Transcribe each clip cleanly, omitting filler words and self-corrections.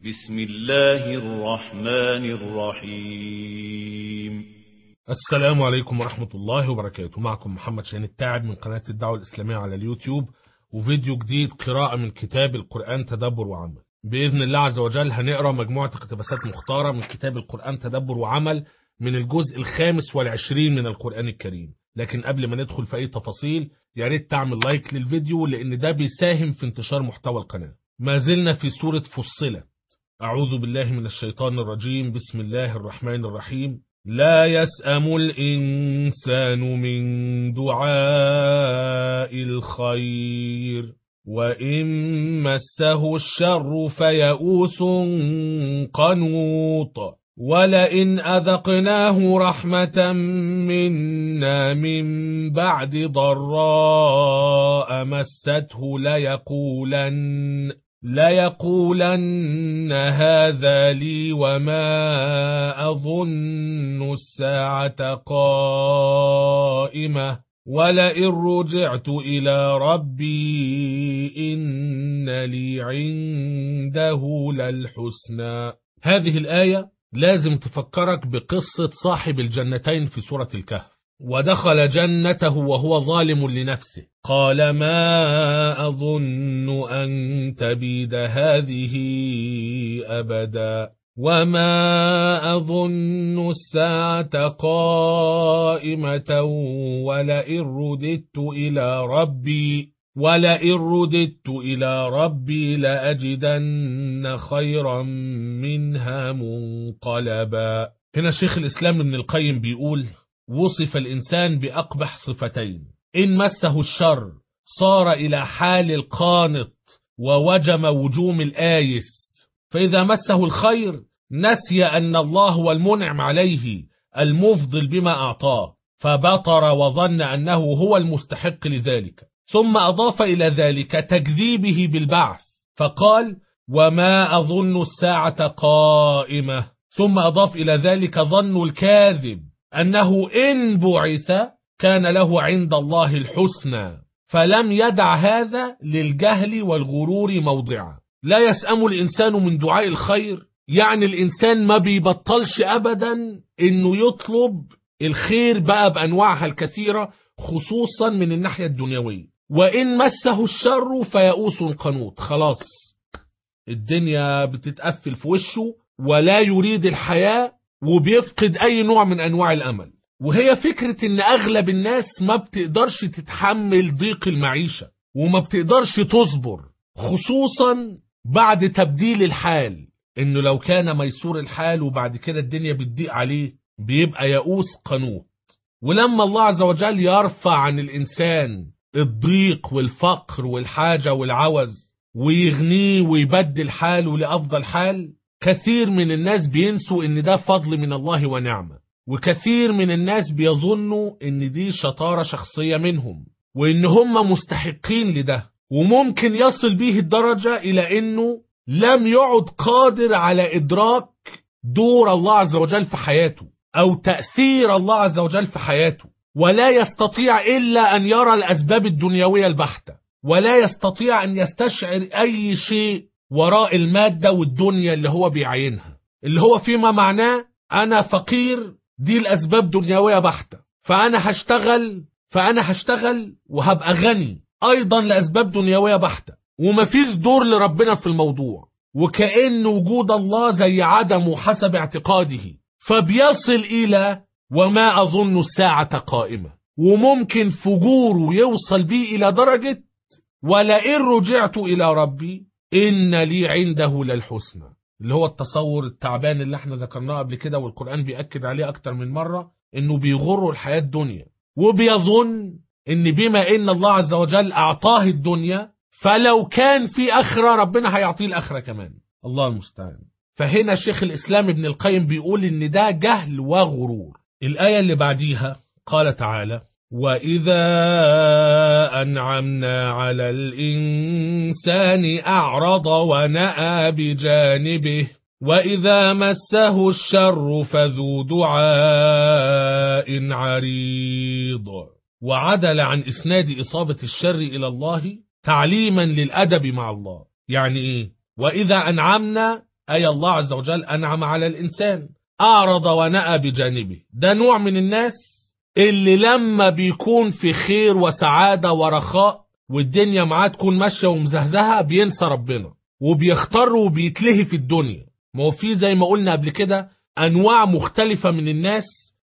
بسم الله الرحمن الرحيم. السلام عليكم ورحمة الله وبركاته. معكم محمد شاهين التاعب من قناة الدعوة الإسلامية على اليوتيوب، وفيديو جديد قراءة من كتاب القرآن تدبر وعمل. بإذن الله عز وجل هنقرأ مجموعة اقتباسات مختارة من كتاب القرآن تدبر وعمل من الجزء 25 من القرآن الكريم. لكن قبل ما ندخل في أي تفاصيل يا ريت تعمل لايك للفيديو، لأن ده بيساهم في انتشار محتوى القناة. ما زلنا في سورة فصلت. أعوذ بالله من الشيطان الرجيم. بسم الله الرحمن الرحيم. لا يسأم الإنسان من دعاء الخير وإن مسه الشر فيئوس قنوط ولئن أذقناه رحمة منا من بعد ضراء مسته ليقولن هذا لي وما أظن الساعة قائمة ولئن رجعت إلى ربي إن لي عنده للحسنى. هذه الآية لازم تفكرك بقصة صاحب الجنتين في سورة الكهف. ودخل جنته وهو ظالم لنفسه، قال ما أظن أن تبيد هذه أبدا وما أظن الساعة قائمة ولئن رددت إلى ربي لأجدن خيرا منها منقلبا. هنا شيخ الإسلام ابن القيم بيقول: وصف الإنسان بأقبح صفتين: إن مسه الشر صار إلى حال القانط ووجم وجوم الآيس، فإذا مسه الخير نسي أن الله هو المنعم عليه المفضل بما أعطاه، فبطر وظن أنه هو المستحق لذلك. ثم أضاف إلى ذلك تكذيبه بالبعث فقال وما أظن الساعة قائمة، ثم أضاف إلى ذلك ظن الكاذب أنه إن بعث كان له عند الله الحسنى، فلم يدع هذا للجهل والغرور موضعا. لا يسأم الإنسان من دعاء الخير، يعني الإنسان ما بيبطلش أبدا إنه يطلب الخير بقى بأنواعها الكثيرة، خصوصا من الناحية الدنيوية. وإن مسه الشر فيئوس قنوط، خلاص الدنيا بتتقفل في وشه ولا يريد الحياة وبيفقد أي نوع من أنواع الأمل. وهي فكرة إن أغلب الناس ما بتقدرش تتحمل ضيق المعيشة وما بتقدرش تصبر، خصوصا بعد تبديل الحال. إنه لو كان ميسور الحال وبعد كده الدنيا بتضيق عليه بيبقى يئوس قنوط. ولما الله عز وجل يرفع عن الإنسان الضيق والفقر والحاجة والعوز ويغنيه ويبدل حاله لأفضل حال، كثير من الناس بينسوا ان ده فضل من الله ونعمة، وكثير من الناس بيظنوا ان دي شطارة شخصية منهم وان هم مستحقين لده، وممكن يصل به الدرجة الى انه لم يعد قادر على ادراك دور الله عز وجل في حياته او تأثير الله عز وجل في حياته، ولا يستطيع الا ان يرى الاسباب الدنيوية البحتة، ولا يستطيع ان يستشعر اي شيء وراء المادة والدنيا اللي هو بيعينها، اللي هو فيما معناه أنا فقير، دي الأسباب دنيوية بحتة، فأنا هشتغل وهبقى غني أيضا لأسباب دنيوية بحتة، ومفيش دور لربنا في الموضوع، وكأن وجود الله زي عدمه حسب اعتقاده، فبيصل إلى وما أظن الساعة قائمة. وممكن فجوره يوصل بيه إلى درجة ولئن رجعت إلى ربي إن لي عنده للحسنى، اللي هو التصور التعبان اللي احنا ذكرناه قبل كده، والقرآن بيأكد عليه أكتر من مرة، إنه بيغروا الحياة الدنيا وبيظن إن بما إن الله عز وجل أعطاه الدنيا فلو كان في آخرة ربنا هيعطيه الآخرة كمان. الله المستعان. فهنا شيخ الإسلام ابن القيم بيقول إن ده جهل وغرور. الآية اللي بعديها قال تعالى وإذا أنعمنا على الإنسان أعرض ونأى بجانبه وإذا مسه الشر فذو دعاء عريض. وعدل عن إسناد إصابة الشر إلى الله تعليما للأدب مع الله. يعني إيه؟ وإذا أنعمنا أي الله عز وجل أنعم على الإنسان، أعرض ونأى بجانبه. ده نوع من الناس اللي لما بيكون في خير وسعادة ورخاء والدنيا معاه تكون ماشية ومزهزهة بينسى ربنا وبيختار وبيتلهي في الدنيا. ما هو في زي ما قلنا قبل كده أنواع مختلفة من الناس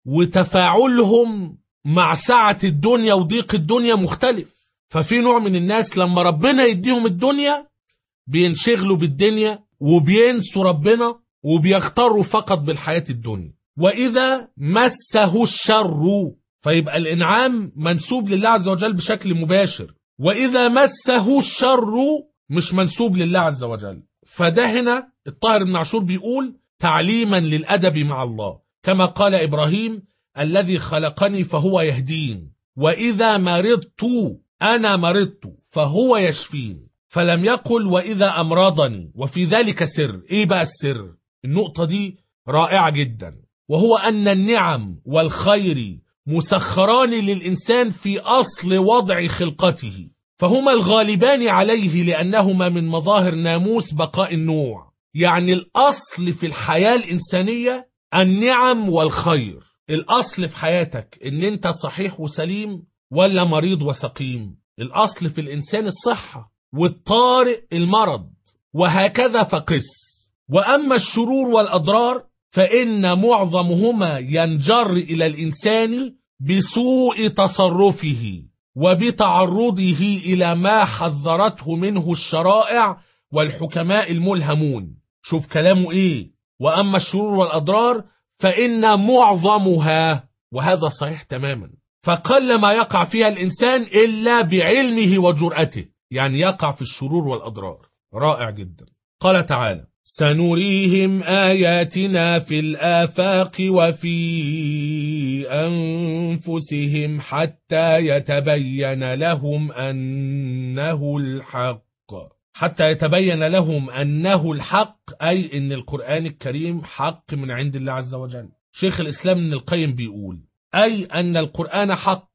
وتفاعلهم مع سعة الدنيا وضيق الدنيا مختلف. ففي نوع من الناس لما ربنا يديهم الدنيا بينشغلوا بالدنيا وبينسوا ربنا وبيختاروا فقط بالحياة الدنيا. وإذا مسه الشر، فيبقى الإنعام منسوب لله عز وجل بشكل مباشر، وإذا مسه الشر مش منسوب لله عز وجل. فده هنا الطاهر بن عاشور بيقول تعليما للأدب مع الله، كما قال إبراهيم الذي خلقني فهو يهدين، وإذا مرضت أنا مرضت فهو يشفين، فلم يقل وإذا أمرضني. وفي ذلك سر. إيه بقى السر؟ النقطة دي رائعة جدا، وهو أن النعم والخير مسخران للإنسان في أصل وضع خلقته، فهما الغالبان عليه لأنهما من مظاهر ناموس بقاء النوع. يعني الأصل في الحياة الإنسانية النعم والخير. الأصل في حياتك إن أنت صحيح وسليم ولا مريض وسقيم. الأصل في الإنسان الصحة، والطارئ المرض، وهكذا فقس. وأما الشرور والأضرار فإن معظمهما ينجر إلى الإنسان بسوء تصرفه وبتعرضه إلى ما حذرته منه الشرائع والحكماء الملهمون. شوف كلامه إيه؟ وأما الشرور والأضرار فإن معظمها، وهذا صحيح تماما، فقل ما يقع فيها الإنسان إلا بعلمه وجرأته، يعني يقع في الشرور والأضرار. رائع جدا. قال تعالى سنريهم آياتنا في الآفاق وفي أنفسهم حتى يتبين لهم أنه الحق. حتى يتبين لهم أنه الحق، أي أن القرآن الكريم حق من عند الله عز وجل. شيخ الإسلام ابن القيم بيقول أي أن القرآن حق،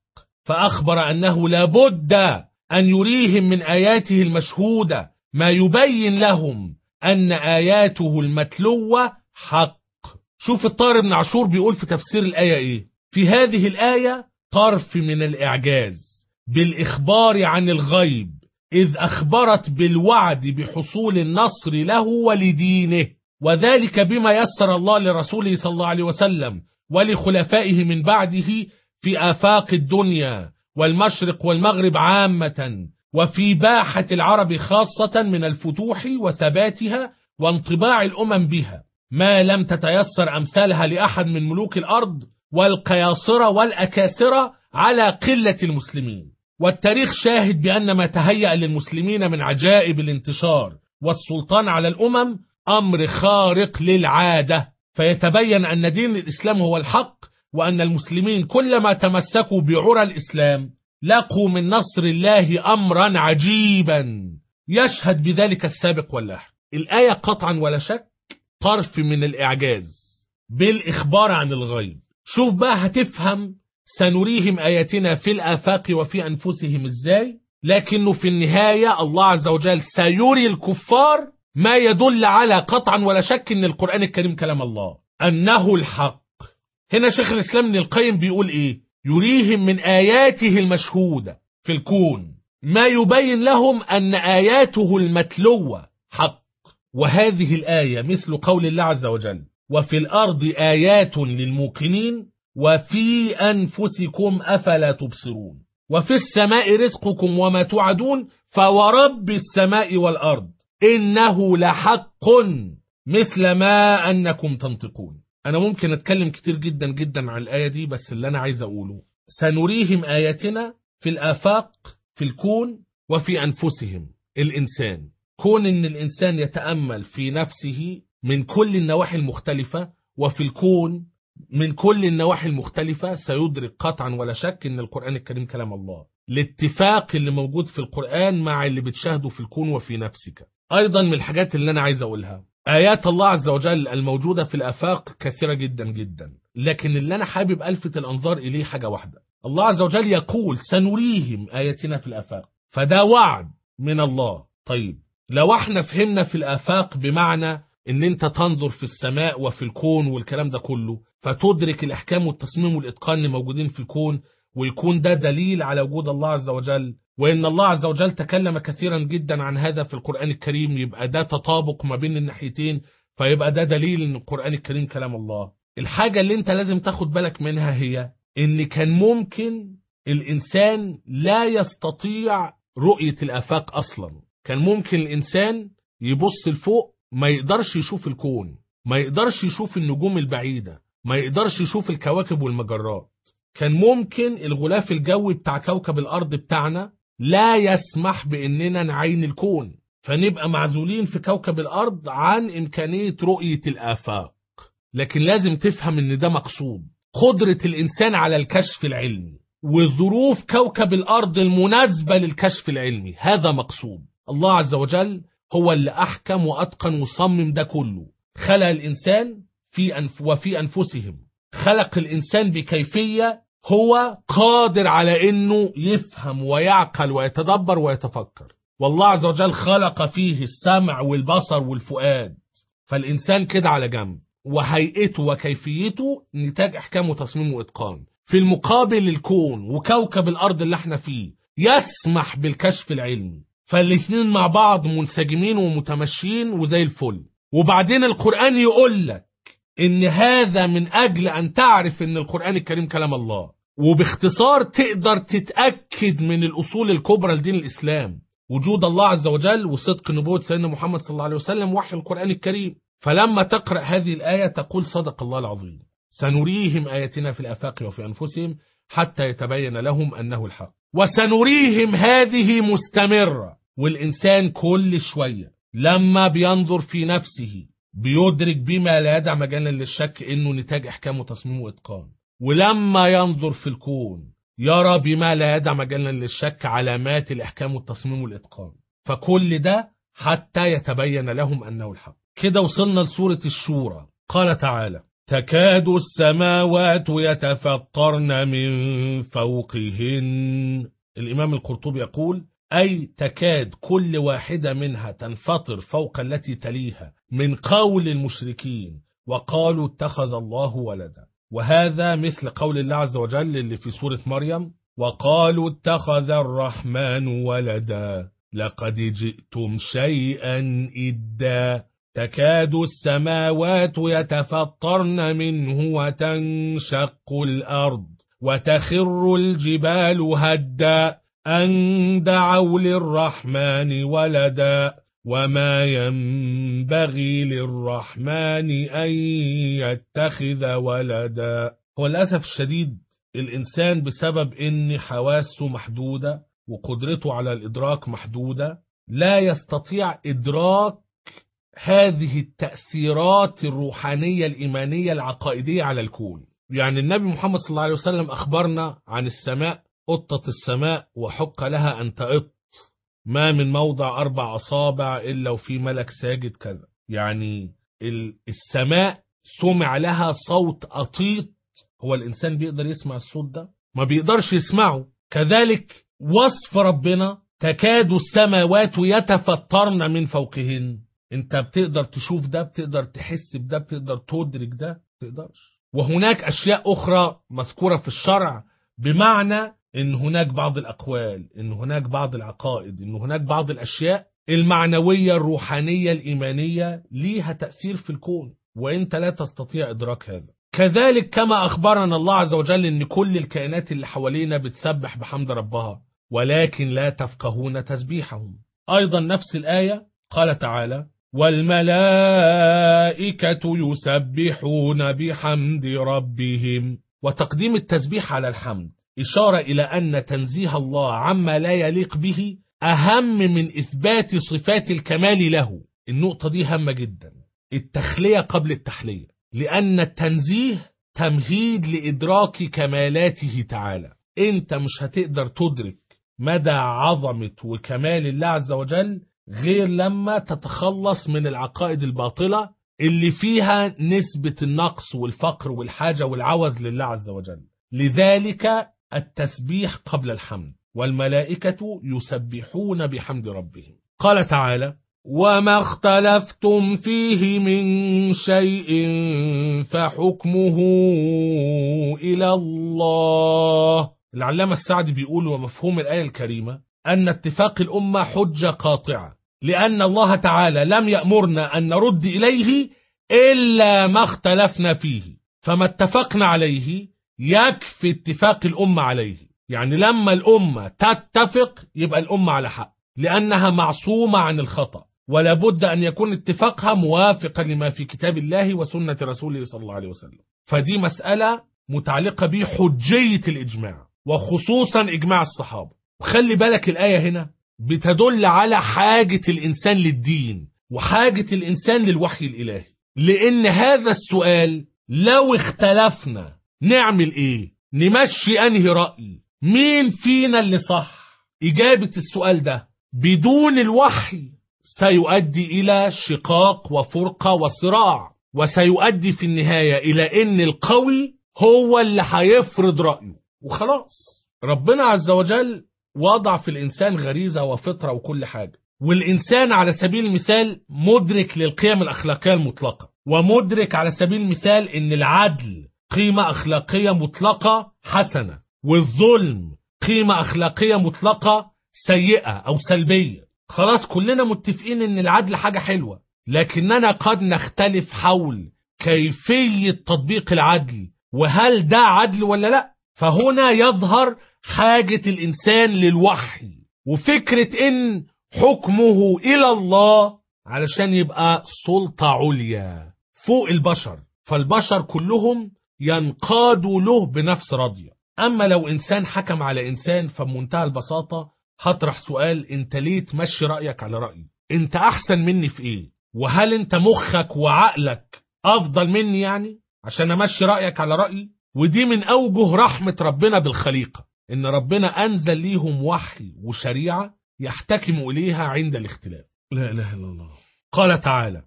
فأخبر أنه لابد أن يريهم من آياته المشهودة ما يبين لهم أن آياته المتلوة حق. شوف الطاهر بن عاشور بيقول في تفسير الآية إيه؟ في هذه الآية طرف من الإعجاز بالإخبار عن الغيب، إذ أخبرت بالوعد بحصول النصر له ولدينه، وذلك بما يسر الله لرسوله صلى الله عليه وسلم ولخلفائه من بعده في آفاق الدنيا والمشرق والمغرب عامة، وفي باحة العرب خاصة من الفتوح وثباتها وانطباع الأمم بها، ما لم تتيسر أمثالها لأحد من ملوك الأرض والقياصرة والأكاسرة على قلة المسلمين. والتاريخ شاهد بأن ما تهيأ للمسلمين من عجائب الانتشار والسلطان على الأمم أمر خارق للعادة، فيتبين أن دين الإسلام هو الحق، وأن المسلمين كلما تمسكوا بعرى الإسلام لقوا من نصر الله أمرا عجيبا يشهد بذلك السابق واللاحق. الآية قطعا ولا شك طرف من الإعجاز بالإخبار عن الغيب. شوف بقى هتفهم سنريهم آياتنا في الآفاق وفي أنفسهم إزاي، لكنه في النهاية الله عز وجل سيري الكفار ما يدل على قطعا ولا شك أن القرآن الكريم كلام الله، أنه الحق. هنا شيخ الإسلام ابن القيم بيقول إيه؟ يريهم من آياته المشهودة في الكون ما يبين لهم أن آياته المتلوة حق. وهذه الآية مثل قول الله عز وجل وفي الأرض آيات للموقنين وفي أنفسكم أفلا تبصرون وفي السماء رزقكم وما توعدون فورب السماء والأرض إنه لحق مثل ما أنكم تنطقون. أنا ممكن أتكلم كتير جدا جدا عن الآية دي، بس اللي أنا عايز أقوله سنريهم آياتنا في الآفاق في الكون وفي أنفسهم. الإنسان كون إن الإنسان يتأمل في نفسه من كل النواحي المختلفة وفي الكون من كل النواحي المختلفة سيدرك قطعا ولا شك إن القرآن الكريم كلام الله. الاتفاق اللي موجود في القرآن مع اللي بتشاهده في الكون وفي نفسك. أيضا من الحاجات اللي أنا عايز أقولها آيات الله عز وجل الموجودة في الآفاق كثيرة جدا جدا، لكن اللي أنا حابب ألفت الأنظار إليه حاجة واحدة. الله عز وجل يقول سنريهم آياتنا في الآفاق، فده وعد من الله. طيب لو احنا فهمنا في الآفاق بمعنى ان انت تنظر في السماء وفي الكون والكلام ده كله، فتدرك الاحكام والتصميم والاتقان اللي موجودين في الكون، ويكون ده دليل على وجود الله عز وجل، وان الله عز وجل تكلم كثيرا جدا عن هذا في القرآن الكريم، يبقى ده تطابق ما بين الناحيتين، فيبقى ده دليل ان القرآن الكريم كلام الله. الحاجة اللي انت لازم تاخد بالك منها هي ان كان ممكن الانسان لا يستطيع رؤية الآفاق اصلا. كان ممكن الانسان يبص لفوق ما يقدرش يشوف الكون، ما يقدرش يشوف النجوم البعيدة، ما يقدرش يشوف الكواكب والمجرات. كان ممكن الغلاف الجوي بتاع كوكب الأرض بتاعنا لا يسمح بأننا نعين الكون، فنبقى معزولين في كوكب الأرض عن إمكانية رؤية الآفاق. لكن لازم تفهم إن ده مقصود، قدرة الإنسان على الكشف العلمي وظروف كوكب الأرض المناسبة للكشف العلمي، هذا مقصود. الله عز وجل هو اللي أحكم وأتقن وصمم ده كله. خلق الإنسان وفي أنفسهم، خلق الإنسان بكيفية هو قادر على إنه يفهم ويعقل ويتدبر ويتفكر، والله عز وجل خلق فيه السمع والبصر والفؤاد. فالإنسان كده على جنب، وهيئته وكيفيته نتاج أحكام وتصميم وإتقان. في المقابل الكون وكوكب الأرض اللي احنا فيه يسمح بالكشف العلمي، فالاثنين مع بعض منسجمين ومتمشيين وزي الفل. وبعدين القرآن يقول لك إن هذا من أجل أن تعرف إن القرآن الكريم كلام الله، وباختصار تقدر تتأكد من الأصول الكبرى لدين الإسلام، وجود الله عز وجل وصدق نبوة سيدنا محمد صلى الله عليه وسلم وحي القرآن الكريم. فلما تقرأ هذه الآية تقول صدق الله العظيم، سنريهم آياتنا في الآفاق وفي أنفسهم حتى يتبين لهم أنه الحق. وسنريهم هذه مستمرة، والإنسان كل شوية لما بينظر في نفسه بيدرك بما لا يدع مجالا للشك إنه نتاج أحكام وتصميم وإتقان، ولما ينظر في الكون يرى بما لا يدع مجالا للشك علامات الأحكام والتصميم والإتقان. فكل ده حتى يتبين لهم أنه الحق. كده وصلنا لسورة الشورى. قال تعالى: تكاد السماوات يتفطرن من فوقهن. الإمام القرطبي يقول: أي تكاد كل واحدة منها تنفطر فوق التي تليها، من قول المشركين وقالوا اتخذ الله ولدا. وهذا مثل قول الله عز وجل اللي في سورة مريم: وقالوا اتخذ الرحمن ولدا لقد جئتم شيئا إدا. تكاد السماوات يتفطرن منه وتنشق الأرض وتخر الجبال هدا أن دعوا للرحمن ولدا وما ينبغي للرحمن أن يتخذ ولدا. هو للأسف الشديد الإنسان بسبب إن حواسه محدودة وقدرته على الإدراك محدودة لا يستطيع إدراك هذه التأثيرات الروحانية الإيمانية العقائدية على الكون. يعني النبي محمد صلى الله عليه وسلم أخبرنا عن السماء: قطة السماء وحق لها أن تقط، ما من موضع 4 أصابع إلا وفي ملك ساجد كذا. يعني السماء سمع لها صوت أطيط، هو الإنسان بيقدر يسمع الصوت ده؟ ما بيقدرش يسمعه. كذلك وصف ربنا: تكاد السماوات يتفطرن من فوقهن. انت بتقدر تشوف ده؟ بتقدر تحس بده؟ بتقدر تدرك ده؟ بتقدرش. وهناك أشياء أخرى مذكورة في الشرع، بمعنى إن هناك بعض الأقوال، إن هناك بعض العقائد، إن هناك بعض الأشياء المعنوية الروحانية الإيمانية ليها تأثير في الكون، وإنت لا تستطيع إدراك هذا. كذلك كما أخبرنا الله عز وجل إن كل الكائنات اللي حوالينا بتسبح بحمد ربها ولكن لا تفقهون تسبيحهم. أيضا نفس الآية قال تعالى: والملائكة يسبحون بحمد ربهم. وتقديم التسبيح على الحمد إشارة إلى أن تنزيه الله عما لا يليق به أهم من إثبات صفات الكمال له. النقطة دي هامة جدا، التخلية قبل التحلية، لأن التنزيه تمهيد لإدراك كمالاته تعالى. أنت مش هتقدر تدرك مدى عظمة وكمال الله عز وجل غير لما تتخلص من العقائد الباطلة اللي فيها نسبة النقص والفقر والحاجة والعوز لله عز وجل. لذلك التسبيح قبل الحمد. والملائكة يسبحون بحمد ربهم. قال تعالى: وما اختلفتم فيه من شيء فحكمه إلى الله. العلامة السعدي بيقول: ومفهوم الآية الكريمة أن اتفاق الأمة حجة قاطعة، لأن الله تعالى لم يأمرنا أن نرد إليه إلا ما اختلفنا فيه، فما اتفقنا عليه يكفي اتفاق الأمة عليه. يعني لما الأمة تتفق يبقى الأمة على حق، لأنها معصومة عن الخطأ، ولا بد أن يكون اتفاقها موافقا لما في كتاب الله وسنة رسوله صلى الله عليه وسلم. فدي مسألة متعلقة بحجية الإجماع، وخصوصا إجماع الصحابة. وخلي بالك الآية هنا بتدل على حاجة الإنسان للدين وحاجة الإنسان للوحي الإلهي، لأن هذا السؤال لو اختلفنا نعمل إيه؟ نمشي أنهي رأي؟ مين فينا اللي صح؟ إجابة السؤال ده بدون الوحي سيؤدي إلى شقاق وفرقة وصراع، وسيؤدي في النهاية إلى أن القوي هو اللي هيفرض رأيه وخلاص. ربنا عز وجل وضع في الإنسان غريزة وفطرة وكل حاجة، والإنسان على سبيل المثال مدرك للقيم الأخلاقية المطلقة، ومدرك على سبيل المثال أن العدل قيمة أخلاقية مطلقة حسنة، والظلم قيمة أخلاقية مطلقة سيئة أو سلبية. خلاص كلنا متفقين أن العدل حاجة حلوة، لكننا قد نختلف حول كيفية تطبيق العدل، وهل ده عدل ولا لا. فهنا يظهر حاجة الإنسان للوحي، وفكرة إن حكمه إلى الله علشان يبقى سلطة عليا فوق البشر، فالبشر كلهم ينقادوا له بنفس راضية. أما لو إنسان حكم على إنسان فبمنتهى البساطة هطرح سؤال: أنت ليه تمشي رأيك على رأيي؟ أنت أحسن مني في إيه؟ وهل أنت مخك وعقلك أفضل مني يعني عشان أمشي رأيك على رأيي؟ ودي من أوجه رحمة ربنا بالخليقة، إن ربنا أنزل ليهم وحي وشريعة يحتكموا إليها عند الاختلاف. لا إله إلا الله. قال تعالى: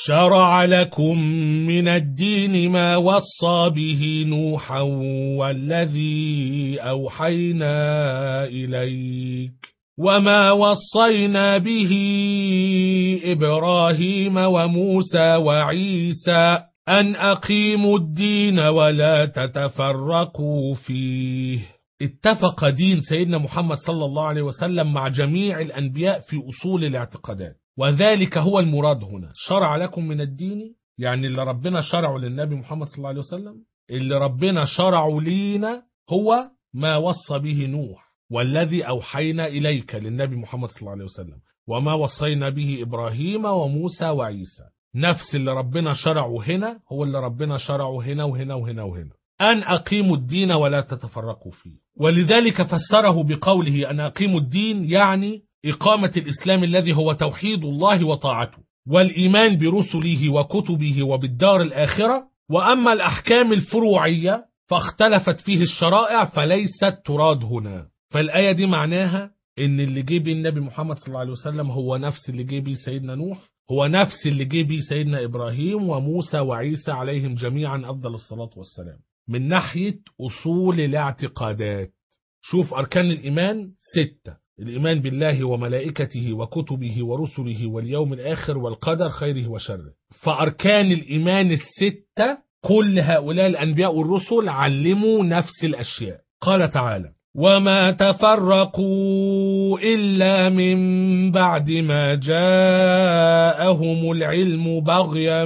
شرع لكم من الدين ما وصى به نوحا والذي أوحينا إليك وما وصينا به إبراهيم وموسى وعيسى أن أقيموا الدين ولا تتفرقوا فيه. اتفق دين سيدنا محمد صلى الله عليه وسلم مع جميع الأنبياء في أصول الاعتقادات، وذلك هو المراد هنا. شرع لكم من الدين يعني اللي ربنا شرعه للنبي محمد صلى الله عليه وسلم، اللي ربنا شرعه لينا هو ما وصى به نوح والذي أوحينا إليك للنبي محمد صلى الله عليه وسلم وما وصينا به إبراهيم وموسى وعيسى. نفس اللي ربنا شرعه هنا هو اللي ربنا شرعه هنا وهنا وهنا وهنا، أن أقيموا الدين ولا تتفرقوا فيه. ولذلك فسره بقوله أن أقيموا الدين يعني إقامة الإسلام الذي هو توحيد الله وطاعته والإيمان برسله وكتبه وبالدار الآخرة. وأما الأحكام الفروعية فاختلفت فيه الشرائع فليست تراد هنا. فالآية دي معناها إن اللي جه بيه النبي محمد صلى الله عليه وسلم هو نفس اللي جه بيه سيدنا نوح، هو نفس اللي جه بيه سيدنا إبراهيم وموسى وعيسى عليهم جميعا أفضل الصلاة والسلام. من ناحية أصول الاعتقادات شوف أركان الإيمان 6: الإيمان بالله وملائكته وكتبه ورسله واليوم الآخر والقدر خيره وشره. فأركان الإيمان 6 كل هؤلاء الأنبياء والرسل علموا نفس الأشياء. قال تعالى: وما تفرقوا إلا من بعد ما جاءهم العلم بغيا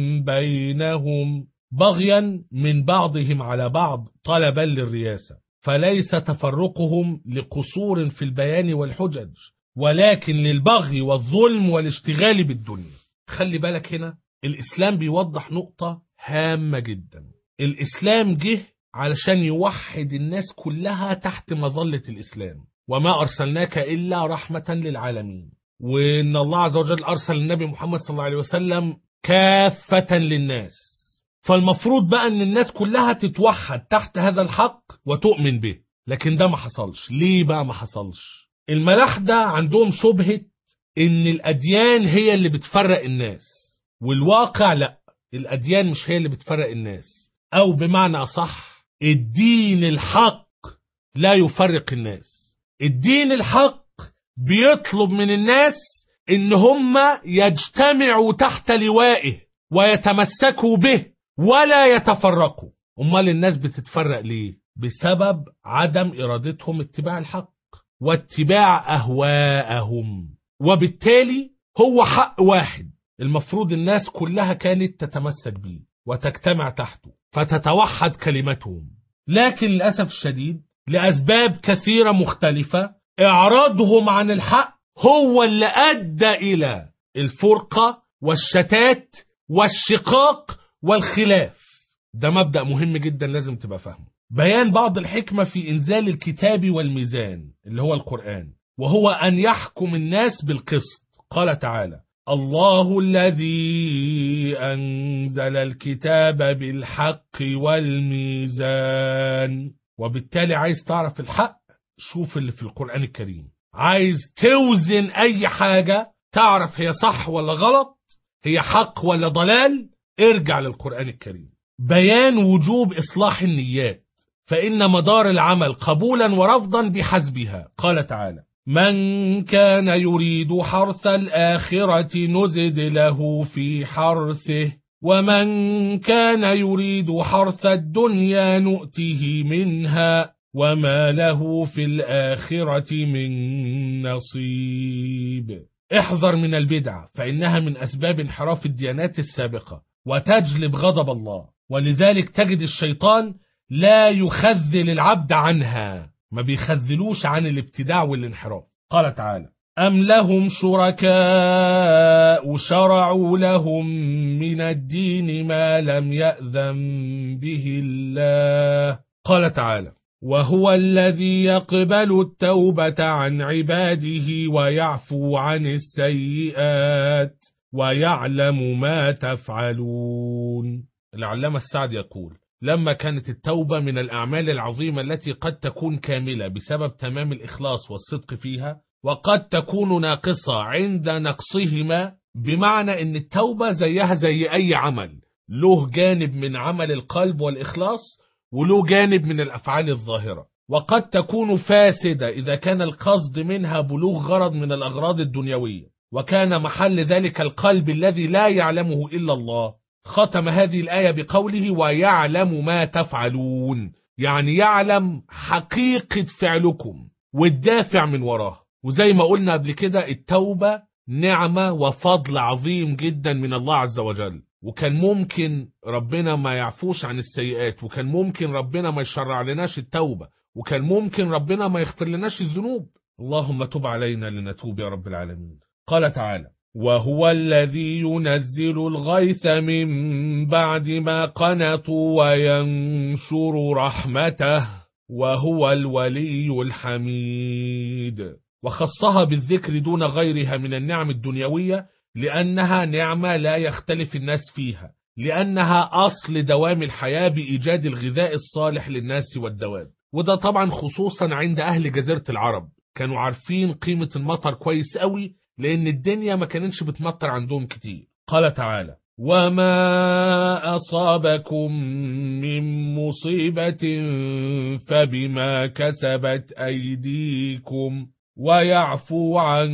بينهم. بغيا من بعضهم على بعض طلبا للرياسة، فليس تفرقهم لقصور في البيان والحجج ولكن للبغي والظلم والاشتغال بالدنيا. خلي بالك هنا الإسلام بيوضح نقطة هامة جدا. الإسلام جه علشان يوحد الناس كلها تحت مظلة الإسلام، وما أرسلناك إلا رحمة للعالمين، وإن الله عز وجل أرسل النبي محمد صلى الله عليه وسلم كافة للناس. فالمفروض بقى أن الناس كلها تتوحد تحت هذا الحق وتؤمن به، لكن ده ما حصلش. ليه بقى ما حصلش؟ الملاحدة عندهم شبهة إن الأديان هي اللي بتفرق الناس، والواقع لا، الأديان مش هي اللي بتفرق الناس، أو بمعنى أصح الدين الحق لا يفرق الناس. الدين الحق بيطلب من الناس إن هم يجتمعوا تحت لوائه ويتمسكوا به ولا يتفرقوا. أمال الناس بتتفرق ليه؟ بسبب عدم إرادتهم اتباع الحق واتباع أهواءهم. وبالتالي هو حق واحد المفروض الناس كلها كانت تتمسك به وتجتمع تحته فتتوحد كلمتهم. لكن للأسف الشديد لأسباب كثيرة مختلفة إعراضهم عن الحق هو اللي أدى إلى الفرقة والشتات والشقاق والخلاف. ده مبدأ مهم جدا لازم تبقى فاهمه. بيان بعض الحكمة في إنزال الكتاب والميزان اللي هو القرآن، وهو أن يحكم الناس بالقسط. قال تعالى: الله الذي أنزل الكتاب بالحق والميزان. وبالتالي عايز تعرف الحق شوف اللي في القرآن الكريم. عايز توزن أي حاجة تعرف هي صح ولا غلط، هي حق ولا ضلال، ارجع للقرآن الكريم. بيان وجوب إصلاح النيات، فإن مدار العمل قبولا ورفضا بحسبها. قال تعالى: من كان يريد حرث الآخرة نزد له في حرثه ومن كان يريد حرث الدنيا نؤته منها وما له في الآخرة من نصيب. احذر من البدع فإنها من أسباب انحراف الديانات السابقة وتجلب غضب الله، ولذلك تجد الشيطان لا يخذل العبد عنها، ما بيخذلوش عن الابتداع والانحراف. قال تعالى: أم لهم شركاء شرعوا لهم من الدين ما لم يأذن به الله. قال تعالى: وهو الذي يقبل التوبة عن عباده ويعفو عن السيئات ويعلم ما تفعلون. العلامة السعدي يقول: لما كانت التوبة من الأعمال العظيمة التي قد تكون كاملة بسبب تمام الإخلاص والصدق فيها، وقد تكون ناقصة عند نقصهما، بمعنى أن التوبة زيها زي أي عمل، له جانب من عمل القلب والإخلاص وله جانب من الأفعال الظاهرة، وقد تكون فاسدة إذا كان القصد منها بلوغ غرض من الأغراض الدنيوية، وكان محل ذلك القلب الذي لا يعلمه إلا الله. ختم هذه الآية بقوله: ويعلم ما تفعلون، يعني يعلم حقيقة فعلكم والدافع من وراه. وزي ما قلنا قبل كده التوبة نعمة وفضل عظيم جدا من الله عز وجل، وكان ممكن ربنا ما يعفوش عن السيئات، وكان ممكن ربنا ما يشرع لناش التوبة، وكان ممكن ربنا ما يغفر لناش الذنوب. اللهم تب علينا لنتوب يا رب العالمين. قال تعالى: وهو الذي ينزل الغيث من بعد ما قنطوا وينشر رحمته وهو الولي الحميد. وخصها بالذكر دون غيرها من النعم الدنيوية لأنها نعمة لا يختلف الناس فيها، لأنها أصل دوام الحياة بإيجاد الغذاء الصالح للناس والدواب. وده طبعا خصوصا عند أهل جزيرة العرب، كانوا عارفين قيمة المطر كويس قوي لأن الدنيا ما كانتش بتمطر عندهم كتير. قال تعالى: وما أصابكم من مصيبة فبما كسبت أيديكم ويعفو عن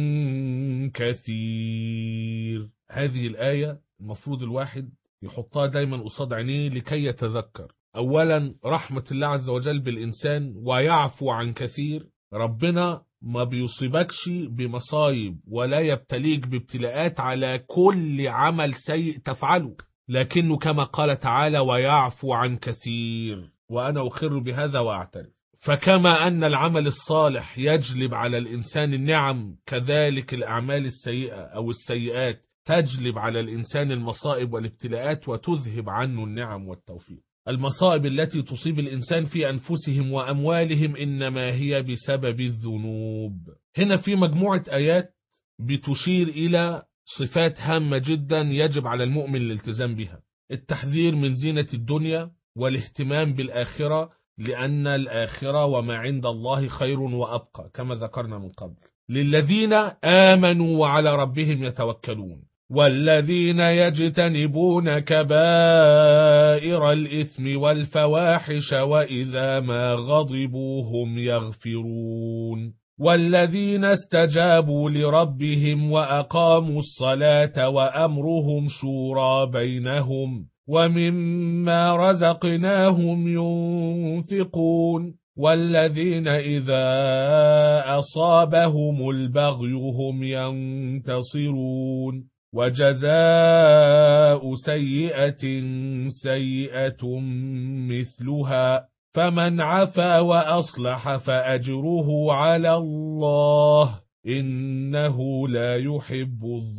كثير. هذه الآية المفروض الواحد يحطها دايما قصاد عينيه لكي يتذكر أولا رحمة الله عز وجل بالإنسان ويعفو عن كثير. ربنا ما بيصيبكش بمصايب ولا يبتليك بابتلاءات على كل عمل سيء تفعله، لكنه كما قال تعالى: ويعفو عن كثير، وأنا أقر بهذا وأعترف. فكما أن العمل الصالح يجلب على الإنسان النعم، كذلك الأعمال السيئة أو السيئات تجلب على الإنسان المصائب والابتلاءات وتذهب عنه النعم والتوفيق. المصائب التي تصيب الإنسان في أنفسهم وأموالهم إنما هي بسبب الذنوب. هنا في مجموعة آيات بتشير إلى صفات هامة جدا يجب على المؤمن الالتزام بها: التحذير من زينة الدنيا والاهتمام بالآخرة، لأن الآخرة وما عند الله خير وأبقى كما ذكرنا من قبل، للذين آمنوا وعلى ربهم يتوكلون، والذين يجتنبون كبائر الإثم والفواحش وإذا ما غضبوا هم يغفرون. والذين استجابوا لربهم وأقاموا الصلاة وأمرهم شورى بينهم ومما رزقناهم ينفقون والذين إذا أصابهم البغي هم ينتصرون وجزاء سيئة سيئة مثلها فمن عفا وأصلح فأجره على الله إنه لا يحب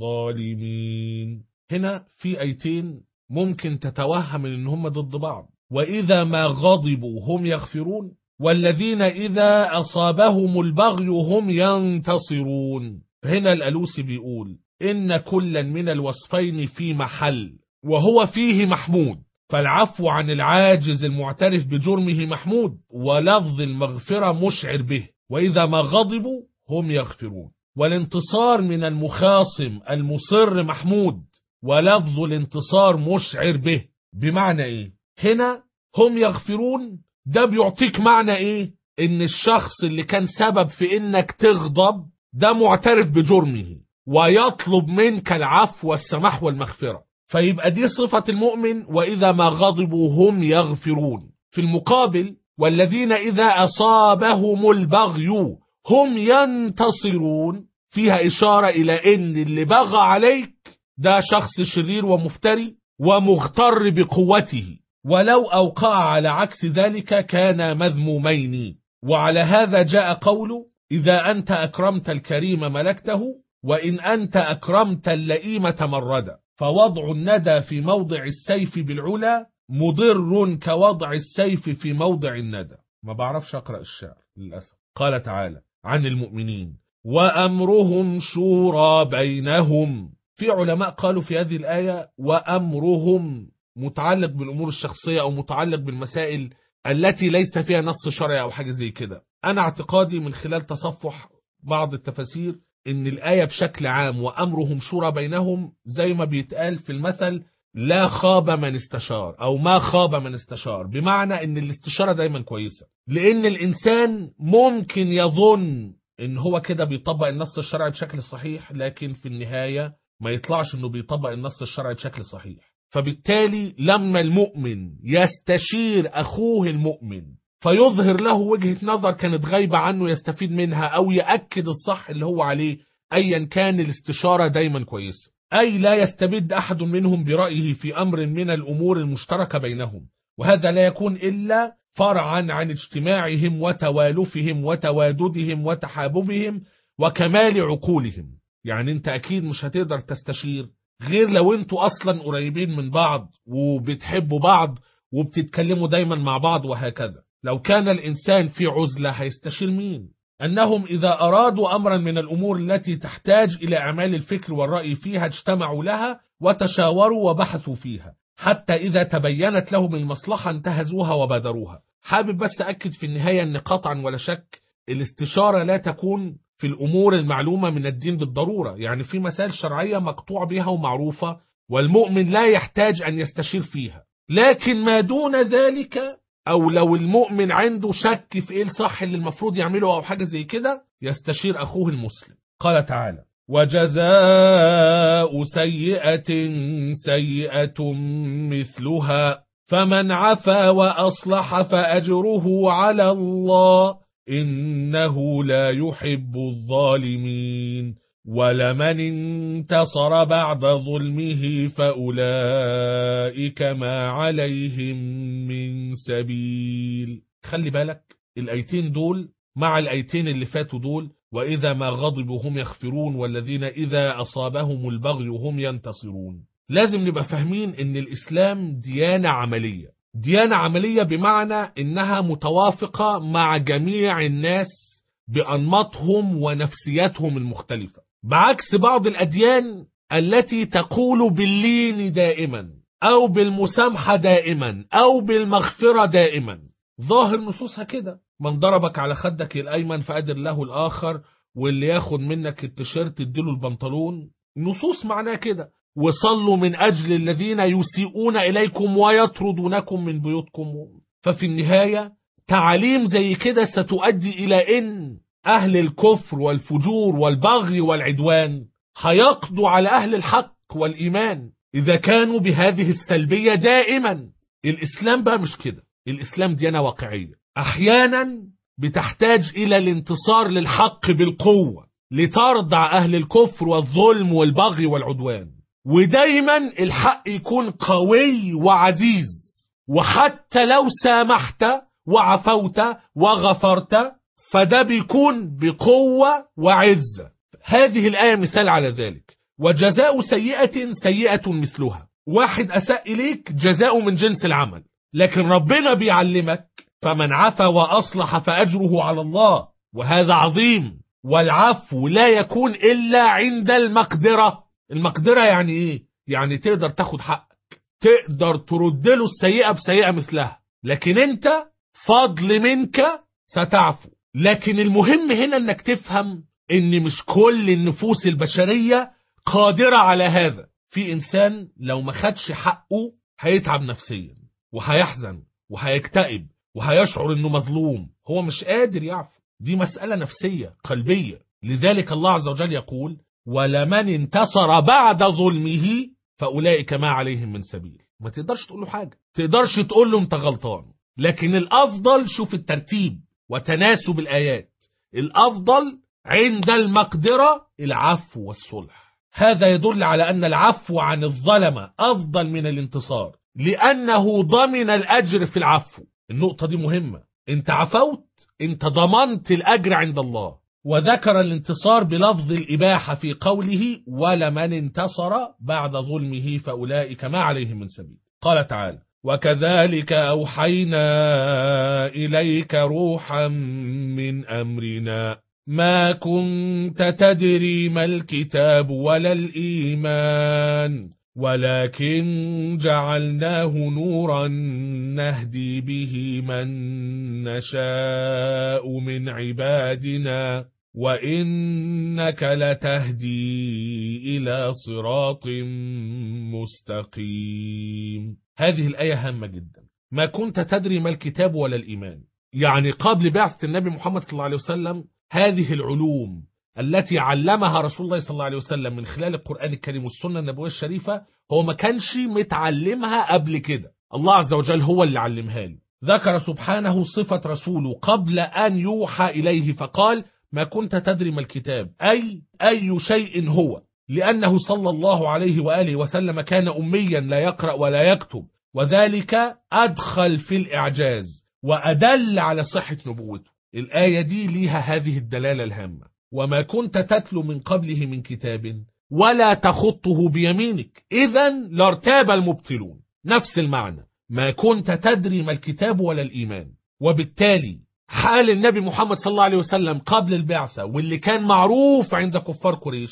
الظالمين. هنا في آيتين ممكن تتوهم إن هم ضد بعض. وإذا ما غضبوا هم يغفرون والذين إذا أصابهم البغي هم ينتصرون. هنا الألوسي بيقول إن كلا من الوصفين في محل وهو فيه محمود، فالعفو عن العاجز المعترف بجرمه محمود ولفظ المغفرة مشعر به. وإذا ما غضبوا هم يغفرون. والانتصار من المخاصم المصر محمود ولفظ الانتصار مشعر به. بمعنى إيه؟ هنا هم يغفرون ده بيعطيك معنى إيه؟ إن الشخص اللي كان سبب في إنك تغضب ده معترف بجرمه ويطلب منك العفو والسماح والمغفرة، فيبقى دي صفة المؤمن. وإذا ما غضبوا هم يغفرون. في المقابل والذين إذا أصابهم البغي هم ينتصرون فيها إشارة إلى إن اللي بغى عليك ده شخص شرير ومفتري ومغتر بقوته، ولو أوقع على عكس ذلك كان مذمومين. وعلى هذا جاء قوله إذا أنت أكرمت الكريم ملكته وإن أنت أكرمت اللئيم تمردا. فوضع الندى في موضع السيف بالعلا مضر كوضع السيف في موضع الندى. ما بعرفش أقرأ الشعر للأسف. قال تعالى عن المؤمنين وأمرهم شورى بينهم. في علماء قالوا في هذه الآية وأمرهم متعلق بالأمور الشخصية أو متعلق بالمسائل التي ليس فيها نص شرعي أو حاجة زي كده. أنا اعتقادي من خلال تصفح بعض التفاسير إن الآية بشكل عام وأمرهم شورى بينهم زي ما بيتقال في المثل لا خاب من استشار أو ما خاب من استشار، بمعنى إن الاستشارة دايما كويسة، لأن الإنسان ممكن يظن إن هو كده بيطبق النص الشرعي بشكل صحيح، لكن في النهاية ما يطلعش إنه بيطبق النص الشرعي بشكل صحيح. فبالتالي لما المؤمن يستشير أخوه المؤمن فيظهر له وجهة نظر كانت غايبة عنه يستفيد منها أو يأكد الصح اللي هو عليه، أيا كان الاستشارة دايما كويسة. أي لا يستبد أحد منهم برأيه في أمر من الأمور المشتركة بينهم، وهذا لا يكون إلا فرعا عن اجتماعهم وتوالفهم وتواددهم وتحاببهم وكمال عقولهم. يعني انت أكيد مش هتقدر تستشير غير لو انتوا أصلا قريبين من بعض وبتحبوا بعض وبتتكلموا دايما مع بعض وهكذا. لو كان الإنسان في عزلة هيستشير مين؟ أنهم إذا أرادوا أمرا من الأمور التي تحتاج إلى أعمال الفكر والرأي فيها اجتمعوا لها وتشاوروا وبحثوا فيها حتى إذا تبينت لهم المصلحة انتهزوها وبادروها. حابب بس أكد في النهاية أن قطعا ولا شك الاستشارة لا تكون في الأمور المعلومة من الدين بالضرورة، يعني في مسائل شرعية مقطوع بها ومعروفة والمؤمن لا يحتاج أن يستشير فيها، لكن ما دون ذلك أو لو المؤمن عنده شك في إيه الصح اللي المفروض يعمله أو حاجة زي كده يستشير أخوه المسلم. قال تعالى وجزاء سيئة سيئة مثلها فمن عفا وأصلح فأجره على الله إنه لا يحب الظالمين ولمن انتصر بعد ظلمه فأولئك ما عليهم من سبيل. خلي بالك الآيتين دول مع الآيتين اللي فاتوا دول وإذا ما غضبوا هم يغفرون والذين إذا أصابهم البغي هم ينتصرون. لازم نبقى فاهمين إن الإسلام ديانة عملية، ديانة عملية بمعنى إنها متوافقة مع جميع الناس بأنماطهم ونفسياتهم المختلفة، بعكس بعض الأديان التي تقول باللين دائما أو بالمسامحة دائما أو بالمغفرة دائما. ظاهر نصوصها كده من ضربك على خدك الأيمن فأدر له الآخر، واللي ياخد منك التيشيرت اديله البنطلون. نصوص معناه كده وصلوا من أجل الذين يسيئون إليكم ويطردونكم من بيوتكم. ففي النهاية تعاليم زي كده ستؤدي إلى إن أهل الكفر والفجور والبغي والعدوان هيقضوا على أهل الحق والإيمان إذا كانوا بهذه السلبية دائما. الإسلام بقى مش كده، الإسلام ديانة واقعية، أحيانا بتحتاج إلى الانتصار للحق بالقوة لترضع أهل الكفر والظلم والبغي والعدوان، ودايما الحق يكون قوي وعزيز، وحتى لو سامحت وعفوت وغفرت فده بيكون بقوة وعزة. هذه الآية مثال على ذلك. وجزاء سيئة سيئة مثلها، واحد أساء إليك جزاء من جنس العمل، لكن ربنا بيعلمك فمن عفا وأصلح فأجره على الله، وهذا عظيم. والعفو لا يكون إلا عند المقدرة. المقدرة يعني إيه؟ يعني تقدر تاخد حقك، تقدر ترد له السيئة بسيئة مثلها، لكن أنت فضل منك ستعفو. لكن المهم هنا أنك تفهم أن مش كل النفوس البشرية قادرة على هذا. في إنسان لو ما خدش حقه هيتعب نفسيا وهيحزن وهيكتئب وهيشعر أنه مظلوم، هو مش قادر يعفو. دي مسألة نفسية قلبية. لذلك الله عز وجل يقول ولمن انتصر بعد ظلمه فأولئك ما عليهم من سبيل. ما تقدرش تقول له حاجة، تقدرش تقول له انت غلطان، لكن الأفضل شوف الترتيب وتناسب الآيات. الأفضل عند المقدرة العفو والصلح. هذا يدل على أن العفو عن الظلمة أفضل من الانتصار، لأنه ضمن الأجر في العفو. النقطة دي مهمة، انت عفوت انت ضمنت الأجر عند الله. وذكر الانتصار بلفظ الإباحة في قوله ولمن انتصر بعد ظلمه فأولئك ما عليهم من سبيل. قال تعالى وكذلك أوحينا إليك روحا من أمرنا ما كنت تدري ما الكتاب ولا الإيمان ولكن جعلناه نورا نهدي به من نشاء من عبادنا وإنك لتهدي إلى صراط مستقيم. هذه الآية هامة جدا. ما كنت تدري ما الكتاب ولا الإيمان، يعني قبل بعثة النبي محمد صلى الله عليه وسلم هذه العلوم التي علمها رسول الله صلى الله عليه وسلم من خلال القرآن الكريم والسنة النبوية الشريفة هو ما كانش متعلمها قبل كده، الله عز وجل هو اللي علمها له. ذكر سبحانه صفة رسوله قبل أن يوحى إليه فقال ما كنت تدري ما الكتاب، أي شيء هو، لأنه صلى الله عليه وآله وسلم كان أميا لا يقرأ ولا يكتب، وذلك أدخل في الإعجاز وأدل على صحة نبوته. الآية دي ليها هذه الدلالة الهامة. وما كنت تتلو من قبله من كتاب ولا تخطه بيمينك إذن لارتاب المبطلون. نفس المعنى، ما كنت تدري ما الكتاب ولا الإيمان. وبالتالي حال النبي محمد صلى الله عليه وسلم قبل البعثة واللي كان معروف عند كفار قريش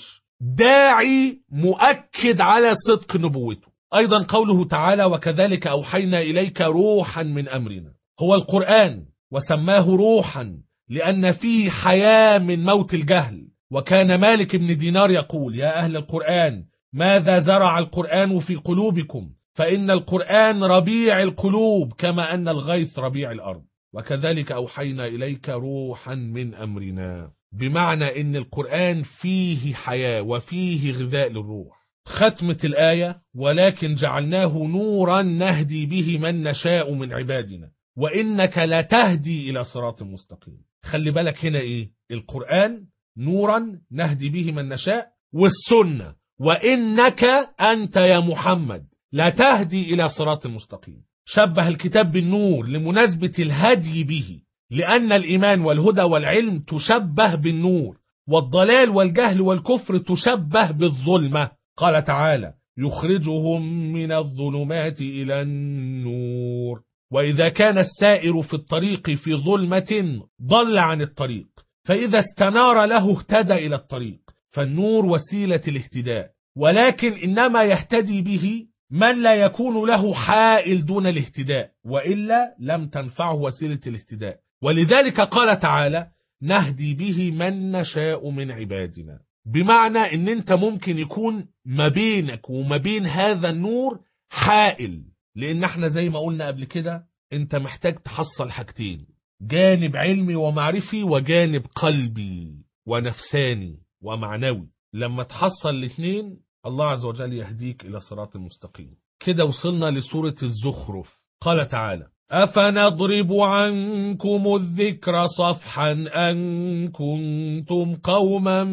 داعي مؤكد على صدق نبوته. أيضا قوله تعالى وكذلك أوحينا إليك روحا من أمرنا، هو القرآن وسماه روحا لأن فيه حياة من موت الجهل. وكان مالك بن دينار يقول يا أهل القرآن ماذا زرع القرآن في قلوبكم فإن القرآن ربيع القلوب كما أن الغيث ربيع الأرض. وكذلك أوحينا إليك روحا من أمرنا، بمعنى أن القرآن فيه حياة وفيه غذاء للروح. ختمة الآية ولكن جعلناه نورا نهدي به من نشاء من عبادنا وإنك لا تهدي إلى صراط مستقيم. خلي بالك هنا إيه؟ القرآن نورا نهدي به من نشاء، والسنة وإنك أنت يا محمد لا تهدي إلى صراط مستقيم. شبه الكتاب بالنور لمناسبة الهدي به، لأن الإيمان والهدى والعلم تشبه بالنور، والضلال والجهل والكفر تشبه بالظلمة. قال تعالى يخرجهم من الظلمات إلى النور. وإذا كان السائر في الطريق في ظلمة ضل عن الطريق، فإذا استنار له اهتدى إلى الطريق. فالنور وسيلة الاهتداء، ولكن إنما يهتدي به من لا يكون له حائل دون الاهتداء، وإلا لم تنفعه وسيلة الاهتداء. ولذلك قال تعالى نهدي به من نشاء من عبادنا، بمعنى ان انت ممكن يكون ما بينك وما بين هذا النور حائل، لان احنا زي ما قلنا قبل كده انت محتاج تحصل حاجتين، جانب علمي ومعرفي وجانب قلبي ونفساني ومعنوي. لما تحصل الاثنين الله عز وجل يهديك إلى صراط المستقيم. كده وصلنا لسورة الزخرف. قال تعالى: أفنضرب عنكم الذكر صفحا أن كنتم قوما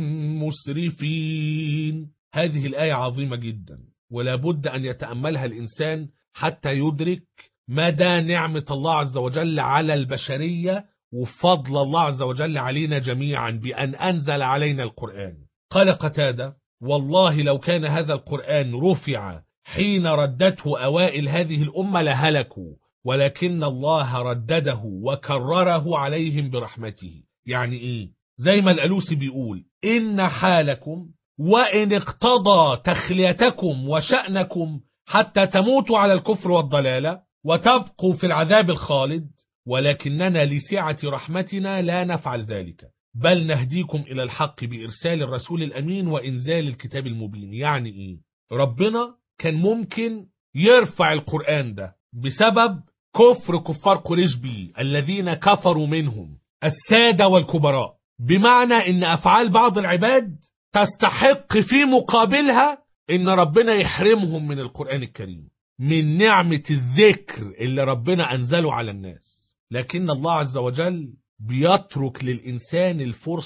مسرفين. هذه الآية عظيمة جدا، ولا بد أن يتأملها الإنسان حتى يدرك مدى نعمة الله عز وجل على البشرية وفضل الله عز وجل علينا جميعا بأن أنزل علينا القرآن. قال قتادة: والله لو كان هذا القرآن رفع حين ردته أوائل هذه الأمة لهلكوا، ولكن الله ردده وكرره عليهم برحمته. يعني إيه؟ زي ما الألوسي بيقول: إن حالكم وإن اقتضى تخليتكم وشأنكم حتى تموتوا على الكفر والضلالة وتبقوا في العذاب الخالد، ولكننا لسعة رحمتنا لا نفعل ذلك، بل نهديكم إلى الحق بإرسال الرسول الأمين وإنزال الكتاب المبين. يعني إيه؟ ربنا كان ممكن يرفع القرآن ده بسبب كفار قريش بيه الذين كفروا منهم السادة والكبراء، بمعنى إن أفعال بعض العباد تستحق في مقابلها إن ربنا يحرمهم من القرآن الكريم، من نعمة الذكر اللي ربنا أنزله على الناس. لكن الله عز وجل بيترك للإنسان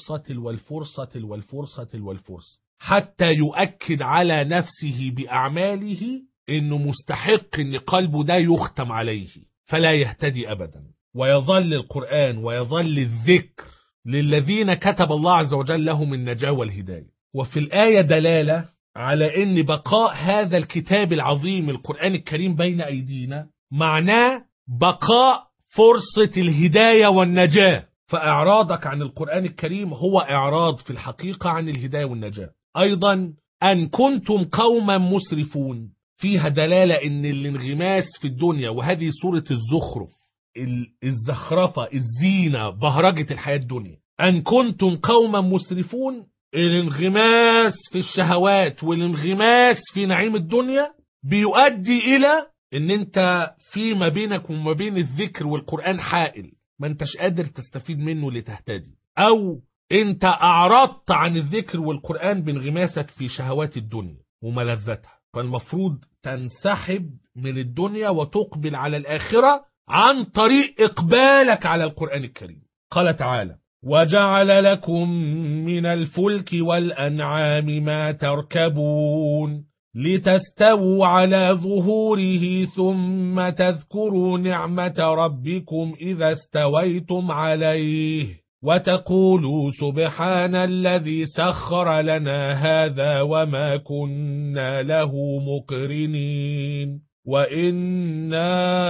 الفرصة حتى يؤكد على نفسه بأعماله إنه مستحق إن قلبه ده يختم عليه فلا يهتدي أبدا، ويظل القرآن ويظل الذكر للذين كتب الله عز وجل لهم النجاة والهداية. وفي الآية دلالة على إن بقاء هذا الكتاب العظيم القرآن الكريم بين أيدينا معناه بقاء فرصة الهداية والنجاة، فإعراضك عن القرآن الكريم هو إعراض في الحقيقة عن الهداية والنجاة. أيضا أن كنتم قوما مسرفون فيها دلالة إن الانغماس في الدنيا، وهذه سورة الزخرف، الزخرفة، الزينة، بهرجة الحياة الدنيا. أن كنتم قوما مسرفون، الانغماس في الشهوات والانغماس في نعيم الدنيا بيؤدي إلى إن أنت في ما بينك وما بين الذكر والقرآن حائل، ما أنتش قادر تستفيد منه لتهتدي، أو أنت أعرضت عن الذكر والقرآن بانغماسك في شهوات الدنيا وملذتها. فالمفروض تنسحب من الدنيا وتقبل على الآخرة عن طريق إقبالك على القرآن الكريم. قال تعالى: وجعل لكم من الفلك والأنعام ما تركبون لتستووا على ظهوره ثم تذكروا نعمة ربكم إذا استويتم عليه وتقولوا سبحان الذي سخر لنا هذا وما كنا له مقرنين وإنا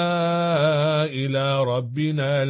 إلى ربنا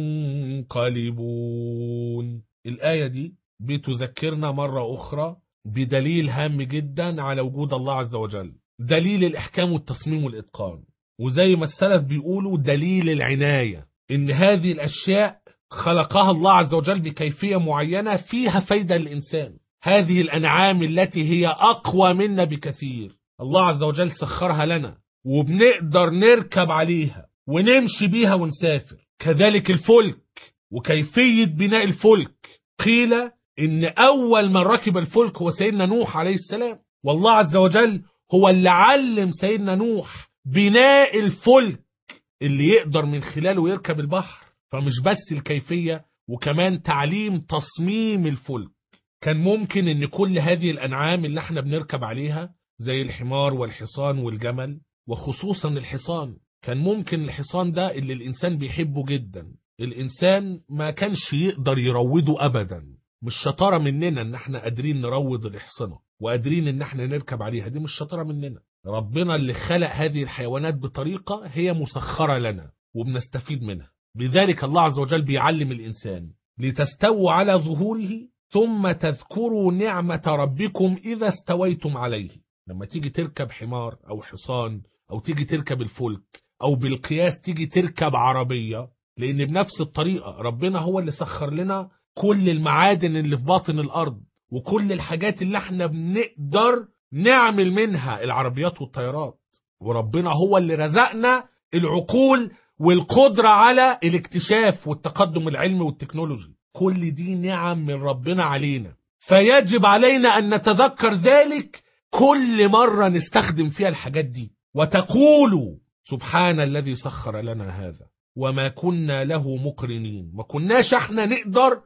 لمنقلبون. الآية دي بتذكرنا مرة أخرى بدليل هام جدا على وجود الله عز وجل، دليل الإحكام والتصميم والإتقان، وزي ما السلف بيقولوا دليل العناية، إن هذه الأشياء خلقها الله عز وجل بكيفية معينة فيها فايدة للإنسان. هذه الأنعام التي هي أقوى منا بكثير الله عز وجل سخرها لنا، وبنقدر نركب عليها ونمشي بيها ونسافر. كذلك الفلك وكيفية بناء الفلك، قيل إن أول من ركب الفلك هو سيدنا نوح عليه السلام، والله عز وجل هو اللي علم سيدنا نوح بناء الفلك اللي يقدر من خلاله يركب البحر. فمش بس الكيفية، وكمان تعليم تصميم الفلك. كان ممكن ان كل هذه الانعام اللي احنا بنركب عليها زي الحمار والحصان والجمل، وخصوصا الحصان، كان ممكن الحصان ده اللي الانسان بيحبه جدا الانسان ما كانش يقدر يروضه ابدا. مش شطارة مننا ان احنا قادرين نروض الحصنة وقادرين ان احنا نركب عليها، دي مش شطارة مننا. ربنا اللي خلق هذه الحيوانات بطريقة هي مسخرة لنا وبنستفيد منها. بذلك الله عز وجل بيعلم الإنسان لتستووا على ظهوره ثم تذكروا نعمة ربكم إذا استويتم عليه. لما تيجي تركب حمار أو حصان أو تيجي تركب الفلك أو بالقياس تيجي تركب عربية، لأن بنفس الطريقة ربنا هو اللي سخر لنا كل المعادن اللي في باطن الأرض وكل الحاجات اللي احنا بنقدر نعمل منها العربيات والطيارات، وربنا هو اللي رزقنا العقول والقدرة على الاكتشاف والتقدم العلمي والتكنولوجي. كل دي نعم من ربنا علينا، فيجب علينا أن نتذكر ذلك كل مرة نستخدم فيها الحاجات دي. وتقولوا سبحان الذي سخر لنا هذا وما كنا له مقرنين. ما كناش احنا نقدر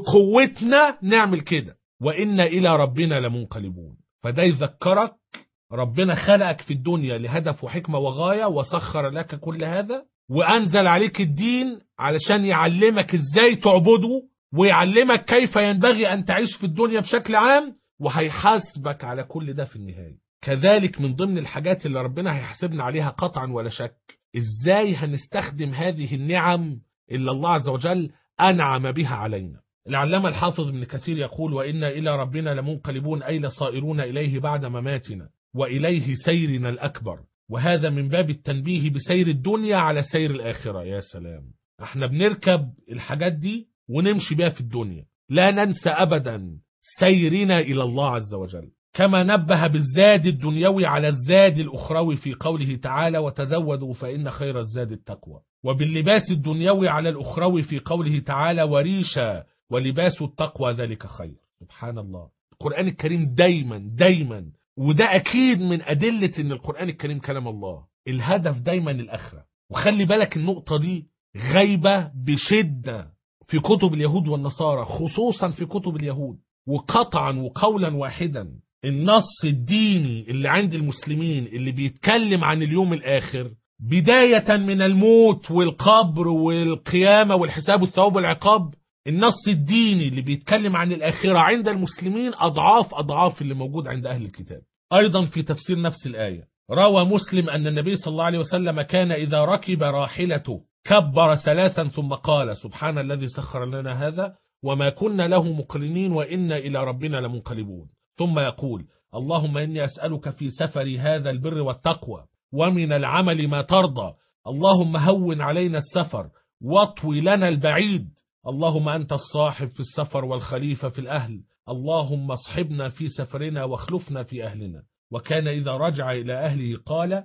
بقوتنا نعمل كده، وإنا إلى ربنا لمنقلبون. فده يذكرك ربنا خلقك في الدنيا لهدف وحكمة وغاية، وسخر لك كل هذا، وأنزل عليك الدين علشان يعلمك إزاي تعبده، ويعلمك كيف ينبغي أن تعيش في الدنيا بشكل عام، وهيحاسبك على كل ده في النهاية. كذلك من ضمن الحاجات اللي ربنا هيحاسبنا عليها قطعا ولا شك، إزاي هنستخدم هذه النعم اللي الله عز وجل أنعم بها علينا. العلامة الحافظ ابن كثير يقول: وإنا إلى ربنا لمنقلبون، أي لصائرون إليه بعد مماتنا، وإليه سيرنا الأكبر. وهذا من باب التنبيه بسير الدنيا على سير الآخرة. يا سلام، احنا بنركب الحاجات دي ونمشي بها في الدنيا، لا ننسى أبدا سيرنا إلى الله عز وجل. كما نبه بالزاد الدنيوي على الزاد الأخروي في قوله تعالى: وتزودوا فإن خير الزاد التقوى. وباللباس الدنيوي على الأخروي في قوله تعالى: وريشا ولباس التقوى ذلك خير. سبحان الله، القرآن الكريم دايما وده أكيد من أدلة أن القرآن الكريم كلام الله، الهدف دايما الآخرة. وخلي بالك النقطة دي غايبة بشدة في كتب اليهود والنصارى، خصوصا في كتب اليهود. وقطعا وقولا واحدا النص الديني اللي عند المسلمين اللي بيتكلم عن اليوم الآخر، بداية من الموت والقبر والقيامة والحساب والثواب والعقاب، النص الديني اللي بيتكلم عن الآخرة عند المسلمين أضعاف اللي موجود عند أهل الكتاب. أيضا في تفسير نفس الآية روى مسلم أن النبي صلى الله عليه وسلم كان إذا ركب راحلته كبر 3 ثم قال: سبحان الذي سخر لنا هذا وما كنا له مقرنين وإنا إلى ربنا لمنقلبون. ثم يقول: اللهم إني أسألك في سفري هذا البر والتقوى ومن العمل ما ترضى، اللهم هون علينا السفر واطوي لنا البعيد، اللهم أنت الصاحب في السفر والخليفة في الأهل، اللهم اصحبنا في سفرنا واخلفنا في أهلنا. وكان إذا رجع إلى أهله قال: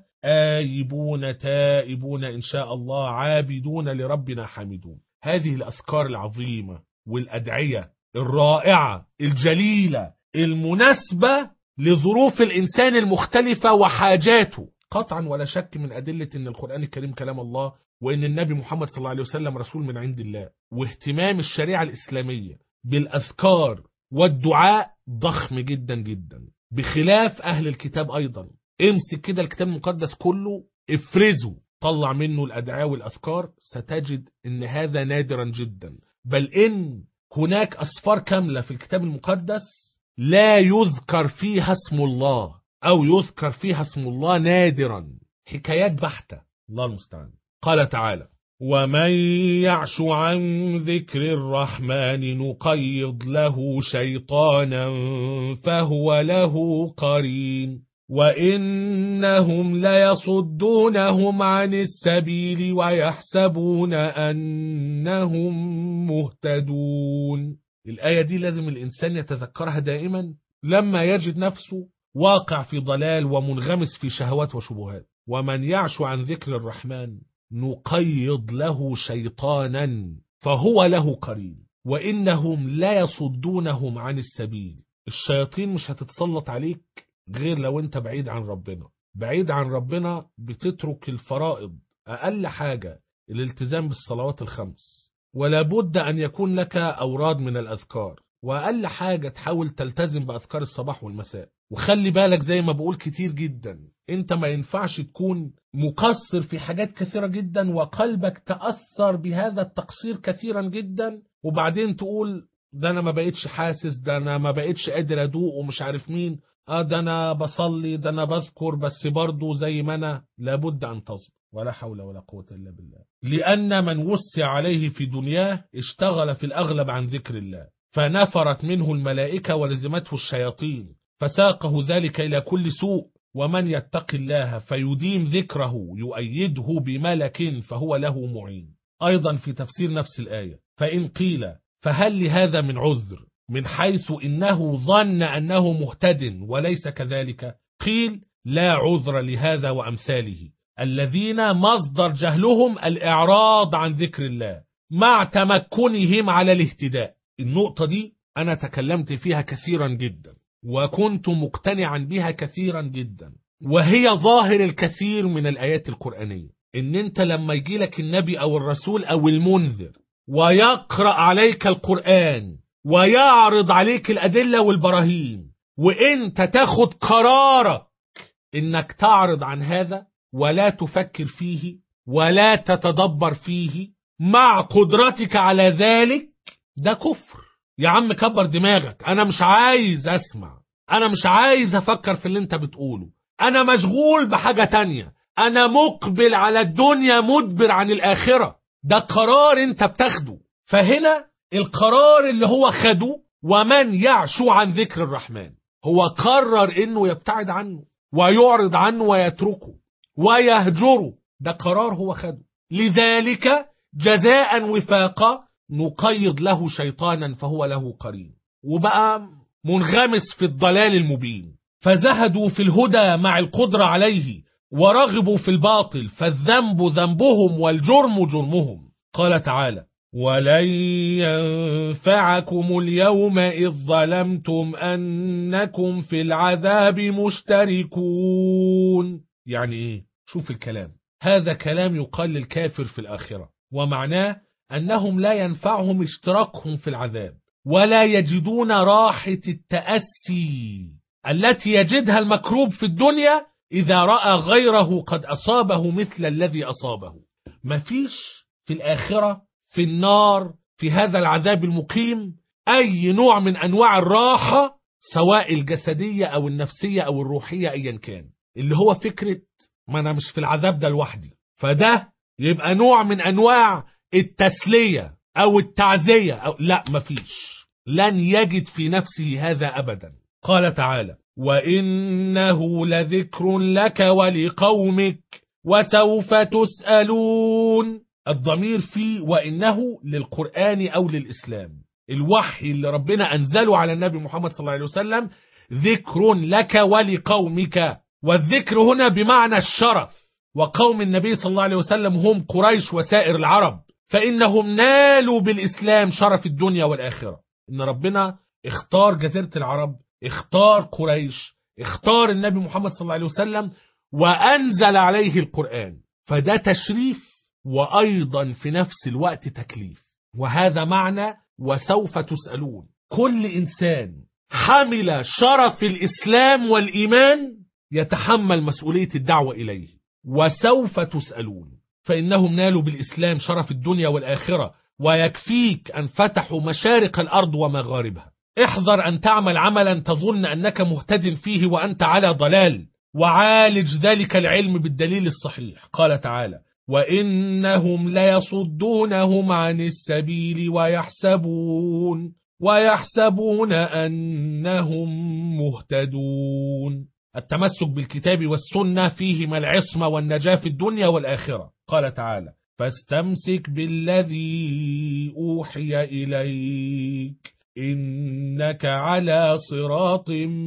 آيبون تائبون إن شاء الله عابدون لربنا حامدون. هذه الأذكار العظيمة والأدعية الرائعة الجليلة المناسبة لظروف الإنسان المختلفة وحاجاته، قطعا ولا شك من أدلة أن القرآن الكريم كلام الله، وأن النبي محمد صلى الله عليه وسلم رسول من عند الله. واهتمام الشريعة الإسلامية بالأذكار والدعاء ضخم جدا جدا، بخلاف أهل الكتاب. أيضا امسك كده الكتاب المقدس كله، افرزه، طلع منه الأدعاء والأذكار، ستجد أن هذا نادرا جدا. بل إن هناك أسفار كاملة في الكتاب المقدس لا يذكر فيها اسم الله، أو يذكر فيها اسم الله نادرا، حكايات بحتة. الله المستعان. قال تعالى: ومن يعش عن ذكر الرحمن نقيض له شيطانا فهو له قرين وإنهم ليصدونهم عن السبيل ويحسبون أنهم مهتدون. الآية دي لازم الإنسان يتذكرها دائما لما يجد نفسه واقع في ضلال ومنغمس في شهوات وشبهات. ومن يعش عن ذكر الرحمن نقيض له شيطانا فهو له قرين وإنهم لا يصدونهم عن السبيل. الشياطين مش هتتسلط عليك غير لو انت بعيد عن ربنا. بعيد عن ربنا بتترك الفرائض، أقل حاجة الالتزام بالصلوات ال5، ولا بد أن يكون لك أوراد من الأذكار، وأقل حاجة تحاول تلتزم بأذكار الصباح والمساء. وخلي بالك زي ما بقول كتير جدا، انت ما ينفعش تكون مقصر في حاجات كثيرة جدا وقلبك تأثر بهذا التقصير كثيرا جدا، وبعدين تقول ده انا ما بقيتش حاسس، ده انا ما بقيتش قادر ادوق ومش عارف مين، ده انا بصلي، ده انا بذكر، بس برضو زي ما انا. لابد ان تصبر، ولا حول ولا قوة الا بالله. لان من وسع عليه في دنياه اشتغل في الاغلب عن ذكر الله، فنفرت منه الملائكة ولزمته الشياطين، فساقه ذلك إلى كل سوء. ومن يتق الله فيديم ذكره يؤيده بملك فهو له معين. أيضا في تفسير نفس الآية: فإن قيل فهل لهذا من عذر من حيث إنه ظن أنه مهتد وليس كذلك؟ قيل لا عذر لهذا وأمثاله، الذين مصدر جهلهم الإعراض عن ذكر الله مع تمكنهم على الاهتداء. النقطة دي أنا تكلمت فيها كثيرا جدا وكنت مقتنعا بها كثيرا جدا، وهي ظاهر الكثير من الآيات القرآنية. إن أنت لما يجيلك النبي أو الرسول أو المنذر ويقرأ عليك القرآن ويعرض عليك الأدلة والبراهين، وإنت تاخد قرارك إنك تعرض عن هذا ولا تفكر فيه ولا تتدبر فيه مع قدرتك على ذلك، ده كفر. يا عم كبر دماغك، أنا مش عايز أسمع، أنا مش عايز أفكر في اللي أنت بتقوله، أنا مشغول بحاجة تانية، أنا مقبل على الدنيا مدبر عن الآخرة. ده قرار أنت بتاخده. فهنا القرار اللي هو خده، ومن يعشو عن ذكر الرحمن، هو قرر إنه يبتعد عنه ويعرض عنه ويتركه ويهجره. ده قرار هو خده. لذلك جزاء وفاقا نقيض له شيطانا فهو له قرين، وبقى منغمس في الضلال المبين. فزهدوا في الهدى مع القدرة عليه ورغبوا في الباطل، فالذنب ذنبهم والجرم جرمهم. قال تعالى: ولن ينفعكم اليوم إذ ظلمتم أنكم في العذاب مشتركون. يعني إيه؟ شوف الكلام، هذا كلام يقال للكافر في الآخرة، ومعناه أنهم لا ينفعهم اشتراكهم في العذاب، ولا يجدون راحة التأسي التي يجدها المكروب في الدنيا إذا رأى غيره قد أصابه مثل الذي أصابه. مفيش في الآخرة، في النار، في هذا العذاب المقيم، أي نوع من أنواع الراحة، سواء الجسدية أو النفسية أو الروحية أيا كان، اللي هو فكرة ما أنا مش في العذاب ده لوحدي. فده يبقى نوع من أنواع التسلية أو التعزية أو لا، مفيش، لن يجد في نفسه هذا أبدا. قال تعالى: وإنه لذكر لك ولقومك وسوف تسألون. الضمير فيه وإنه للقرآن أو للإسلام، الوحي اللي ربنا أنزله على النبي محمد صلى الله عليه وسلم ذكر لك ولقومك، والذكر هنا بمعنى الشرف. وقوم النبي صلى الله عليه وسلم هم قريش وسائر العرب، فإنهم نالوا بالإسلام شرف الدنيا والآخرة. إن ربنا اختار جزيرة العرب، اختار قريش، اختار النبي محمد صلى الله عليه وسلم وأنزل عليه القرآن، فده تشريف وأيضا في نفس الوقت تكليف. وهذا معنى وسوف تسألون. كل إنسان حمل شرف الإسلام والإيمان يتحمل مسؤولية الدعوة إليه. وسوف تسألون، فإنهم نالوا بالإسلام شرف الدنيا والآخرة، ويكفيك أن فتحوا مشارق الأرض ومغاربها. احذر أن تعمل عملا تظن أنك مهتد فيه وأنت على ضلال، وعالج ذلك العلم بالدليل الصحيح. قال تعالى: وإنهم ليصدونهم عن السبيل ويحسبون أنهم مهتدون. التمسك بالكتاب والسنة فيهما العصمة والنجاة في الدنيا والآخرة. قال تعالى: فاستمسك بالذي أوحي إليك إنك على صراط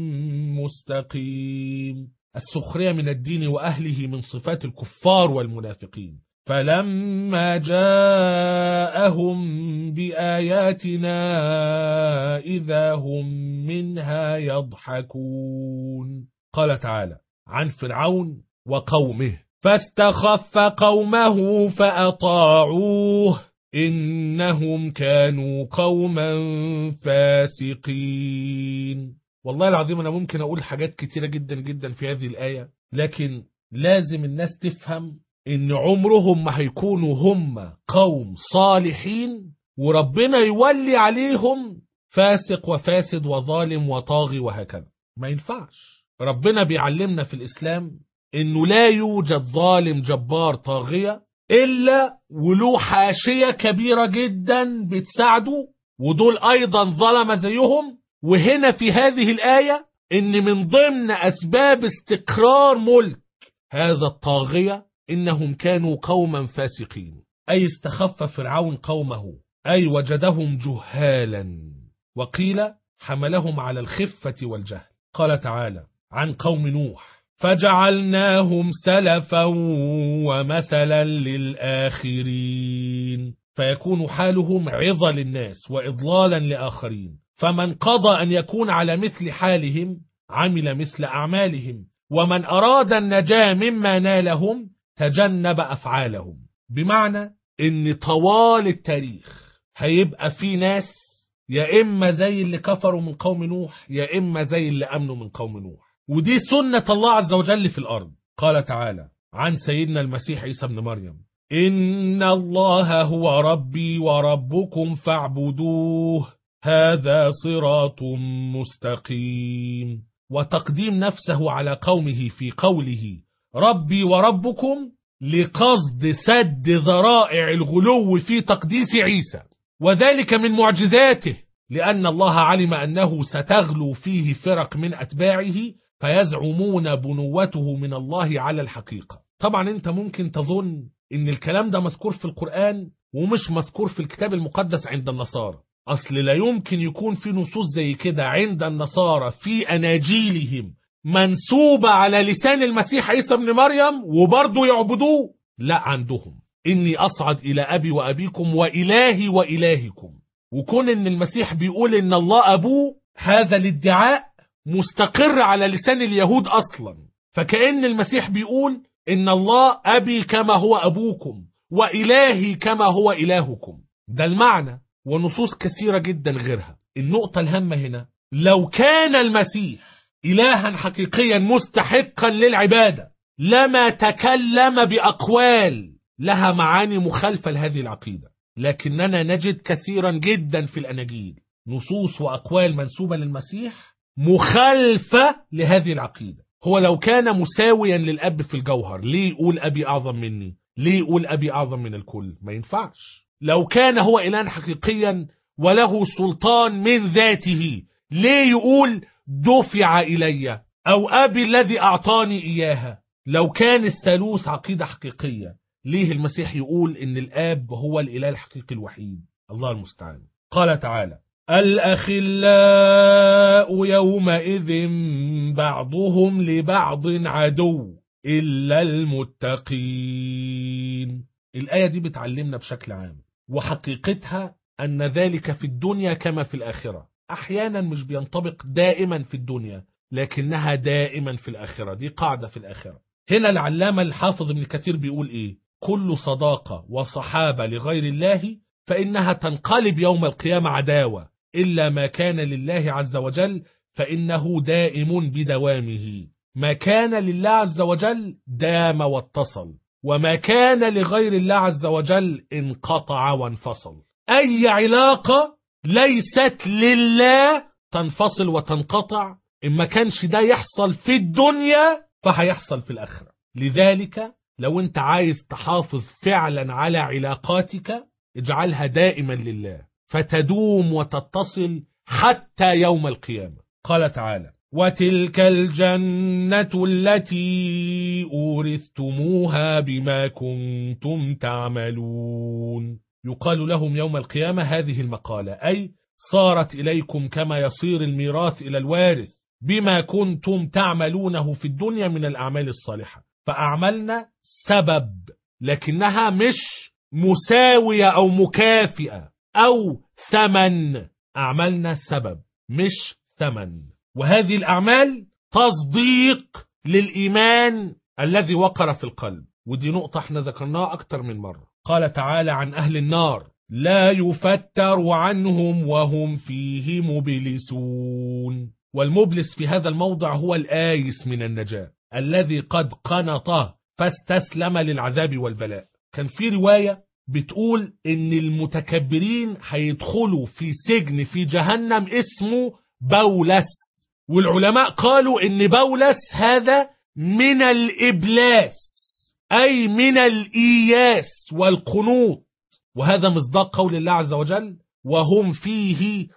مستقيم. السخرية من الدين وأهله من صفات الكفار والمنافقين. فلما جاءهم بآياتنا إذا هم منها يضحكون. قال تعالى عن فرعون وقومه: فاستخف قومه فأطاعوه إنهم كانوا قوما فاسقين. والله العظيم أنا ممكن أقول حاجات كتيرة جدا جدا في هذه الآية، لكن لازم الناس تفهم إن عمرهم ما هيكونوا هم قوم صالحين وربنا يولي عليهم فاسق وفاسد وظالم وطاغي وهكذا. ما ينفعش. ربنا بيعلمنا في الإسلام إنه لا يوجد ظالم جبار طاغية إلا وله حاشية كبيرة جدا بتساعده، ودول أيضا ظلم زيهم. وهنا في هذه الآية إن من ضمن أسباب استقرار ملك هذا الطاغية إنهم كانوا قوما فاسقين، أي استخف فرعون قومه، أي وجدهم جهالا، وقيل حملهم على الخفة والجهل. قال تعالى عن قوم نوح: فجعلناهم سلفا ومثلا للآخرين، فيكون حالهم عظة للناس وإضلالا لآخرين. فمن قضى أن يكون على مثل حالهم عمل مثل أعمالهم، ومن أراد النجاة مما نالهم تجنب أفعالهم. بمعنى إن طوال التاريخ هيبقى في ناس يا إما زي اللي كفروا من قوم نوح يا إما زي اللي أمنوا من قوم نوح، ودي سنة الله عز وجل في الأرض. قال تعالى عن سيدنا المسيح عيسى بن مريم: إن الله هو ربي وربكم فاعبدوه هذا صراط مستقيم. وتقديم نفسه على قومه في قوله ربي وربكم لقصد سد ذرائع الغلو في تقديس عيسى، وذلك من معجزاته، لأن الله علم أنه ستغلو فيه فرق من أتباعه فيزعمون بنوته من الله على الحقيقة. طبعا انت ممكن تظن ان الكلام ده مذكور في القرآن ومش مذكور في الكتاب المقدس عند النصارى. أصل لا يمكن يكون في نصوص زي كده عند النصارى في أناجيلهم منسوبة على لسان المسيح عيسى بن مريم وبرضه يعبدوه. لا، عندهم إني أصعد إلى أبي وأبيكم وإلهي وإلهكم. وكون إن المسيح بيقول إن الله أبوه، هذا الادعاء مستقر على لسان اليهود أصلا. فكأن المسيح بيقول إن الله أبي كما هو أبوكم وإلهي كما هو إلهكم. ده المعنى، ونصوص كثيرة جدا غيرها. النقطة الهامة هنا، لو كان المسيح إلها حقيقيا مستحقا للعبادة لما تكلم بأقوال لها معاني مخالفة لهذه العقيدة. لكننا نجد كثيرا جدا في الأناجيل نصوص وأقوال منسوبة للمسيح مخالفة لهذه العقيدة. هو لو كان مساويا للأب في الجوهر ليه يقول أبي أعظم مني؟ ليه يقول أبي أعظم من الكل؟ ما ينفعش. لو كان هو إله حقيقيا وله سلطان من ذاته ليه يقول دفع إلي أو أبي الذي أعطاني إياها؟ لو كان الثالوث عقيدة حقيقية ليه المسيح يقول إن الآب هو الإله الحقيقي الوحيد؟ الله المستعان. قال تعالى الأخلاء يومئذ بعضهم لبعض عدو إلا المتقين. الآية دي بتعلمنا بشكل عام، وحقيقتها أن ذلك في الدنيا كما في الآخرة. أحيانا مش بينطبق دائما في الدنيا لكنها دائما في الآخرة. دي قاعدة في الآخرة. هنا العلامة الحافظ ابن كثير بيقول إيه؟ كل صداقة وصحابة لغير الله فإنها تنقلب يوم القيامة عداوة، إلا ما كان لله عز وجل فإنه دائم بدوامه. ما كان لله عز وجل دام واتصل، وما كان لغير الله عز وجل انقطع وانفصل. أي علاقة ليست لله تنفصل وتنقطع. إن ما كانش ده يحصل في الدنيا فهيحصل في الآخرة. لذلك لو أنت عايز تحافظ فعلا على علاقاتك اجعلها دائما لله فتدوم وتتصل حتى يوم القيامة. قال تعالى وتلك الجنة التي أورثتموها بما كنتم تعملون. يقال لهم يوم القيامة هذه المقالة، أي صارت إليكم كما يصير الميراث إلى الوارث بما كنتم تعملونه في الدنيا من الأعمال الصالحة. فأعملنا سبب لكنها مش مساوية أو مكافئة أو ثمن. أعملنا سبب مش ثمن. وهذه الأعمال تصديق للإيمان الذي وقر في القلب، ودي نقطة احنا ذكرناها أكتر من مرة. قال تعالى عن أهل النار لا يفتر عنهم وهم فيه مبلسون. والمبلس في هذا الموضع هو الآيس من النجاة الذي قد قنط فاستسلم للعذاب والبلاء. كان في رواية بتقول إن المتكبرين هيدخلوا في سجن في جهنم اسمه بولس، والعلماء قالوا إن بولس هذا من الإبلاس أي من الإياس والقنوط. وهذا مصداق قول الله عز وجل وهم فيه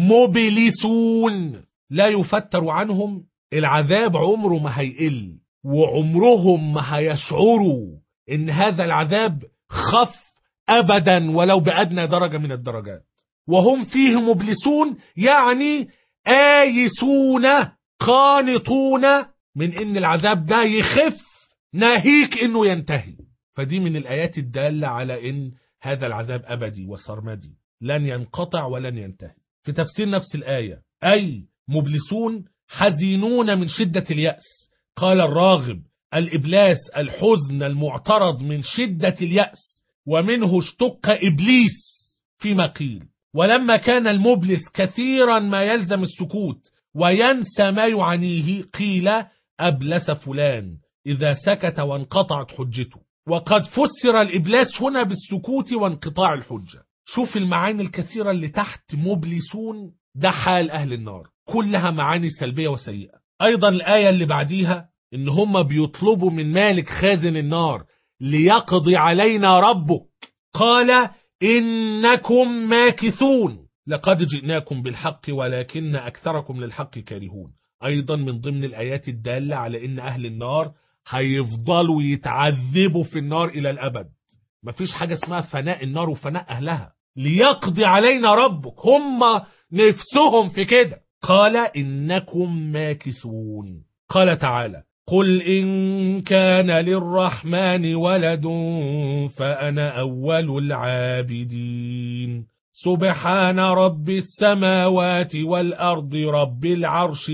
مبلسون. لا يفتر عنهم، العذاب عمره ما هيقل وعمرهم ما هيشعروا إن هذا العذاب خف أبدا ولو بأدنى درجة من الدرجات. وهم فيه مبلسون يعني آيسون قانطون من ان العذاب ده يخف ناهيك انه ينتهي. فدي من الآيات الدالة على ان هذا العذاب أبدي وسرمدي لن ينقطع ولن ينتهي. في تفسير نفس الآية أي مبلسون حزينون من شدة اليأس. قال الراغب الإبلاس الحزن المعترض من شدة اليأس، ومنه اشتق إبليس فيما قيل. ولما كان المبلس كثيرا ما يلزم السكوت وينسى ما يعنيه قيل أبلس فلان إذا سكت وانقطعت حجته. وقد فسر الإبلاس هنا بالسكوت وانقطاع الحجة. شوف المعاني الكثيرة اللي تحت مبلسون، ده حال أهل النار، كلها معاني سلبية وسيئة. أيضا الآية اللي بعديها إن هم بيطلبوا من مالك خازن النار ليقضي علينا ربك قال إنكم ماكثون لقد جئناكم بالحق ولكن أكثركم للحق كارهون. أيضا من ضمن الآيات الدالة على إن أهل النار هيفضلوا يتعذبوا في النار إلى الأبد. مفيش حاجة اسمها فناء النار وفناء أهلها. ليقضي علينا ربك، هم نفسهم في كده. قال إنكم ماكثون. قال تعالى قل إن كان للرحمن ولد فأنا أول العابدين سبحان رب السماوات والأرض رب العرش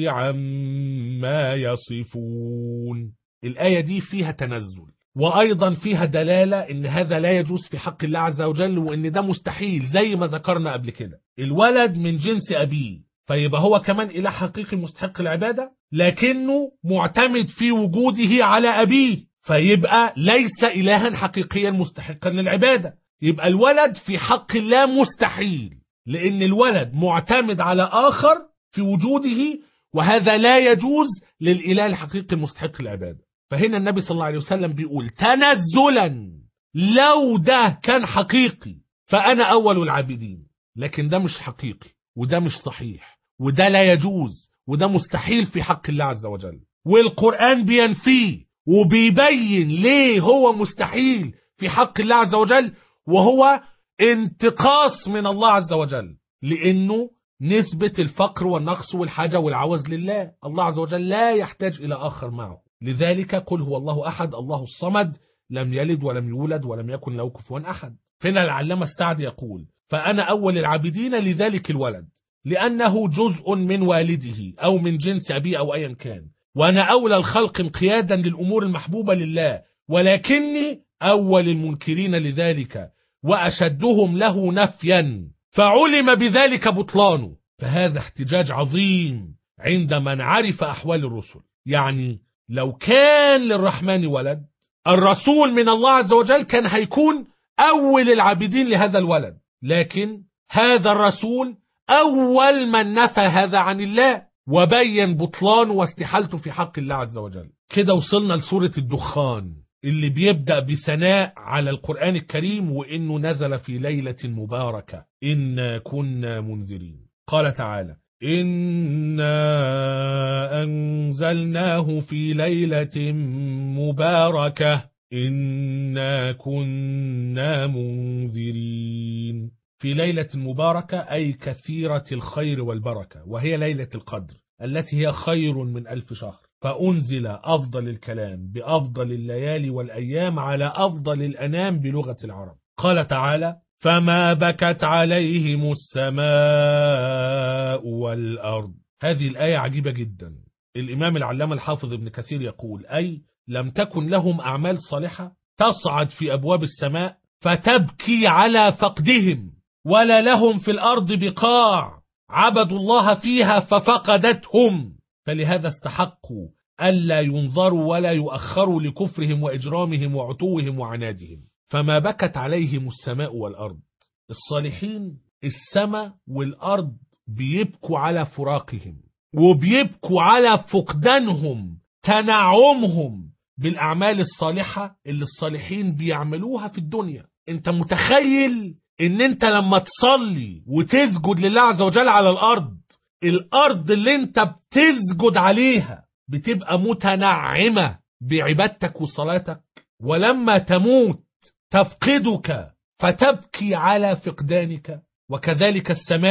عما يصفون. الآية دي فيها تنزل، وأيضا فيها دلالة إن هذا لا يجوز في حق الله عز وجل، وإن ده مستحيل زي ما ذكرنا قبل كده. الولد من جنس أبيه، فيبقى هو كمان إله حقيقي مستحق العبادة، لكنه معتمد في وجوده على أبيه، فيبقى ليس إلها حقيقيا مستحقا للعبادة. يبقى الولد في حق الله مستحيل، لأن الولد معتمد على آخر في وجوده، وهذا لا يجوز للإله الحقيقي المستحق العبادة. فهنا النبي صلى الله عليه وسلم بيقول تنزلا لو ده كان حقيقي فأنا أول العابدين، لكن ده مش حقيقي وده مش صحيح وده لا يجوز وده مستحيل في حق الله عز وجل، والقرآن بينفيه وبيبين ليه هو مستحيل في حق الله عز وجل، وهو انتقاص من الله عز وجل، لأنه نسبة الفقر والنقص والحاجة والعوز لله. الله عز وجل لا يحتاج إلى آخر معه. لذلك قل هو الله أحد الله الصمد لم يلد ولم يولد ولم يكن له كفوا أحد. فهنا العلامة السعدي يقول فأنا أول العابدين لذلك الولد لأنه جزء من والده أو من جنس أبيه أو أيا كان، وأنا أولى الخلق انقيادا للأمور المحبوبة لله، ولكني أول المنكرين لذلك وأشدهم له نفيا، فعلم بذلك بطلانه. فهذا احتجاج عظيم عند من عرف أحوال الرسل. يعني لو كان للرحمن ولد، الرسول من الله عز وجل كان هيكون أول العابدين لهذا الولد، لكن هذا الرسول أول من نفى هذا عن الله وبين بطلان واستحالته في حق الله عز وجل. كده وصلنا لسورة الدخان اللي بيبدأ بثناء على القرآن الكريم وإنه نزل في ليلة مباركة إنا كنا منذرين. قال تعالى إنا أنزلناه في ليلة مباركة إنا كنا منذرين. في ليلة مباركة أي كثيرة الخير والبركة، وهي ليلة القدر التي هي خير من 1000 شهر. فأنزل أفضل الكلام بأفضل الليالي والأيام على أفضل الأنام بلغة العرب. قال تعالى فما بكت عليهم السماء والأرض. هذه الآية عجيبة جدا. الإمام العلامة الحافظ ابن كثير يقول أي لم تكن لهم أعمال صالحة تصعد في أبواب السماء فتبكي على فقدهم، ولا لهم في الأرض بقاع عبدوا الله فيها ففقدتهم، فلهذا استحقوا ألا ينظروا ولا يؤخروا لكفرهم وإجرامهم وعتوهم وعنادهم. فما بكت عليهم السماء والأرض. الصالحين السماء والأرض بيبكوا على فراقهم وبيبكوا على فقدانهم، تنعمهم بالأعمال الصالحة اللي الصالحين بيعملوها في الدنيا. انت متخيل ان انت لما تصلي وتسجد لله عز وجل على الأرض اللي انت بتسجد عليها بتبقى متنعمة بعبادتك وصلاتك، ولما تموت تفقدك فتبكي على فقدانك. وكذلك السماء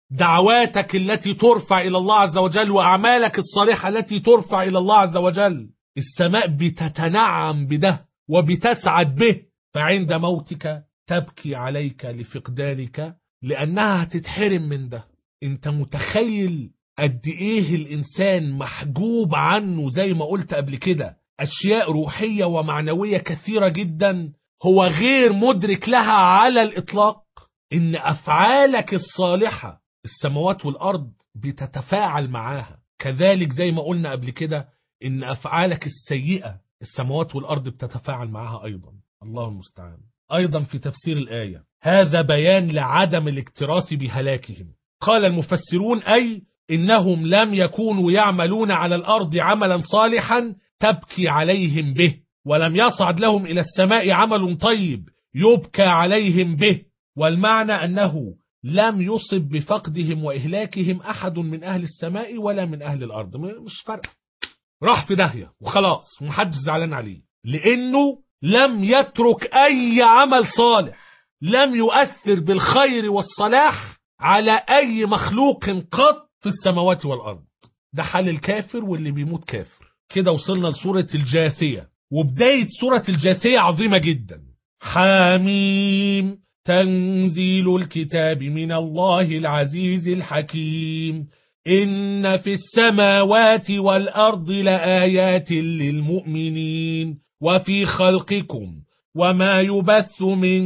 دعواتك التي ترفع إلى الله عز وجل وأعمالك الصالحة التي ترفع إلى الله عز وجل، السماء بتتنعم بده وبتسعد به، فعند موتك تبكي عليك لفقدانك لأنها هتتحرم من ده. انت متخيل قد ايه الإنسان محجوب عنه زي ما قلت قبل كده أشياء روحية ومعنوية كثيرة جدا هو غير مدرك لها على الإطلاق. إن أفعالك الصالحة السماوات والأرض بتتفاعل معاها، كذلك زي ما قلنا قبل كده إن أفعالك السيئة السماوات والأرض بتتفاعل معاها أيضا. الله المستعان. أيضا في تفسير الآية هذا بيان لعدم الاكتراث بهلاكهم. قال المفسرون أي إنهم لم يكونوا يعملون على الأرض عملا صالحا تبكي عليهم به، ولم يصعد لهم إلى السماء عمل طيب يبكى عليهم به. والمعنى أنه لم يصب بفقدهم وإهلاكهم أحد من أهل السماء ولا من أهل الأرض، مش فرق، راح في داهية وخلاص ومحدش زعلان عليه، لأنه لم يترك أي عمل صالح، لم يؤثر بالخير والصلاح على أي مخلوق قط في السماوات والأرض. ده حال الكافر واللي بيموت كافر. كده وصلنا لسورة الجاثية، وبداية سورة الجاثية عظيمة جدا. حميم تنزيل الكتاب من الله العزيز الحكيم إن في السماوات والأرض لآيات للمؤمنين وفي خلقكم وما يبث من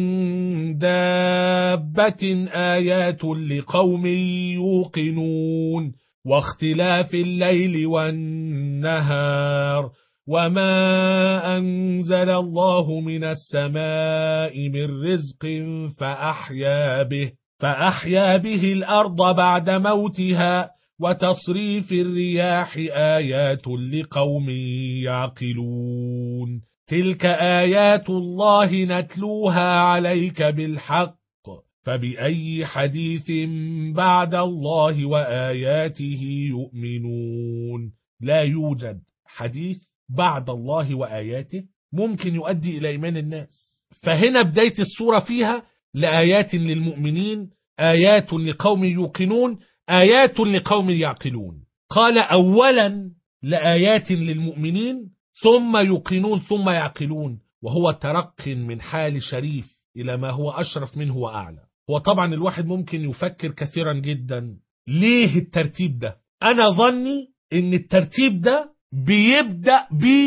دابة آيات لقوم يوقنون واختلاف الليل والنهار وما أنزل الله من السماء من رزق فأحيا به الأرض بعد موتها وتصريف الرياح آيات لقوم يعقلون تلك آيات الله نتلوها عليك بالحق فبأي حديث بعد الله وآياته يؤمنون. لا يوجد حديث بعد الله وآياته ممكن يؤدي إلى إيمان الناس. فهنا بداية السورة فيها لآيات للمؤمنين، آيات لقوم يوقنون، آيات لقوم يعقلون. قال أولا لآيات للمؤمنين ثم يوقنون ثم يعقلون، وهو ترق من حال شريف إلى ما هو أشرف منه وأعلى. وطبعا الواحد ممكن يفكر كثيرا جدا ليه الترتيب ده. أنا ظني إن الترتيب ده بيبدأ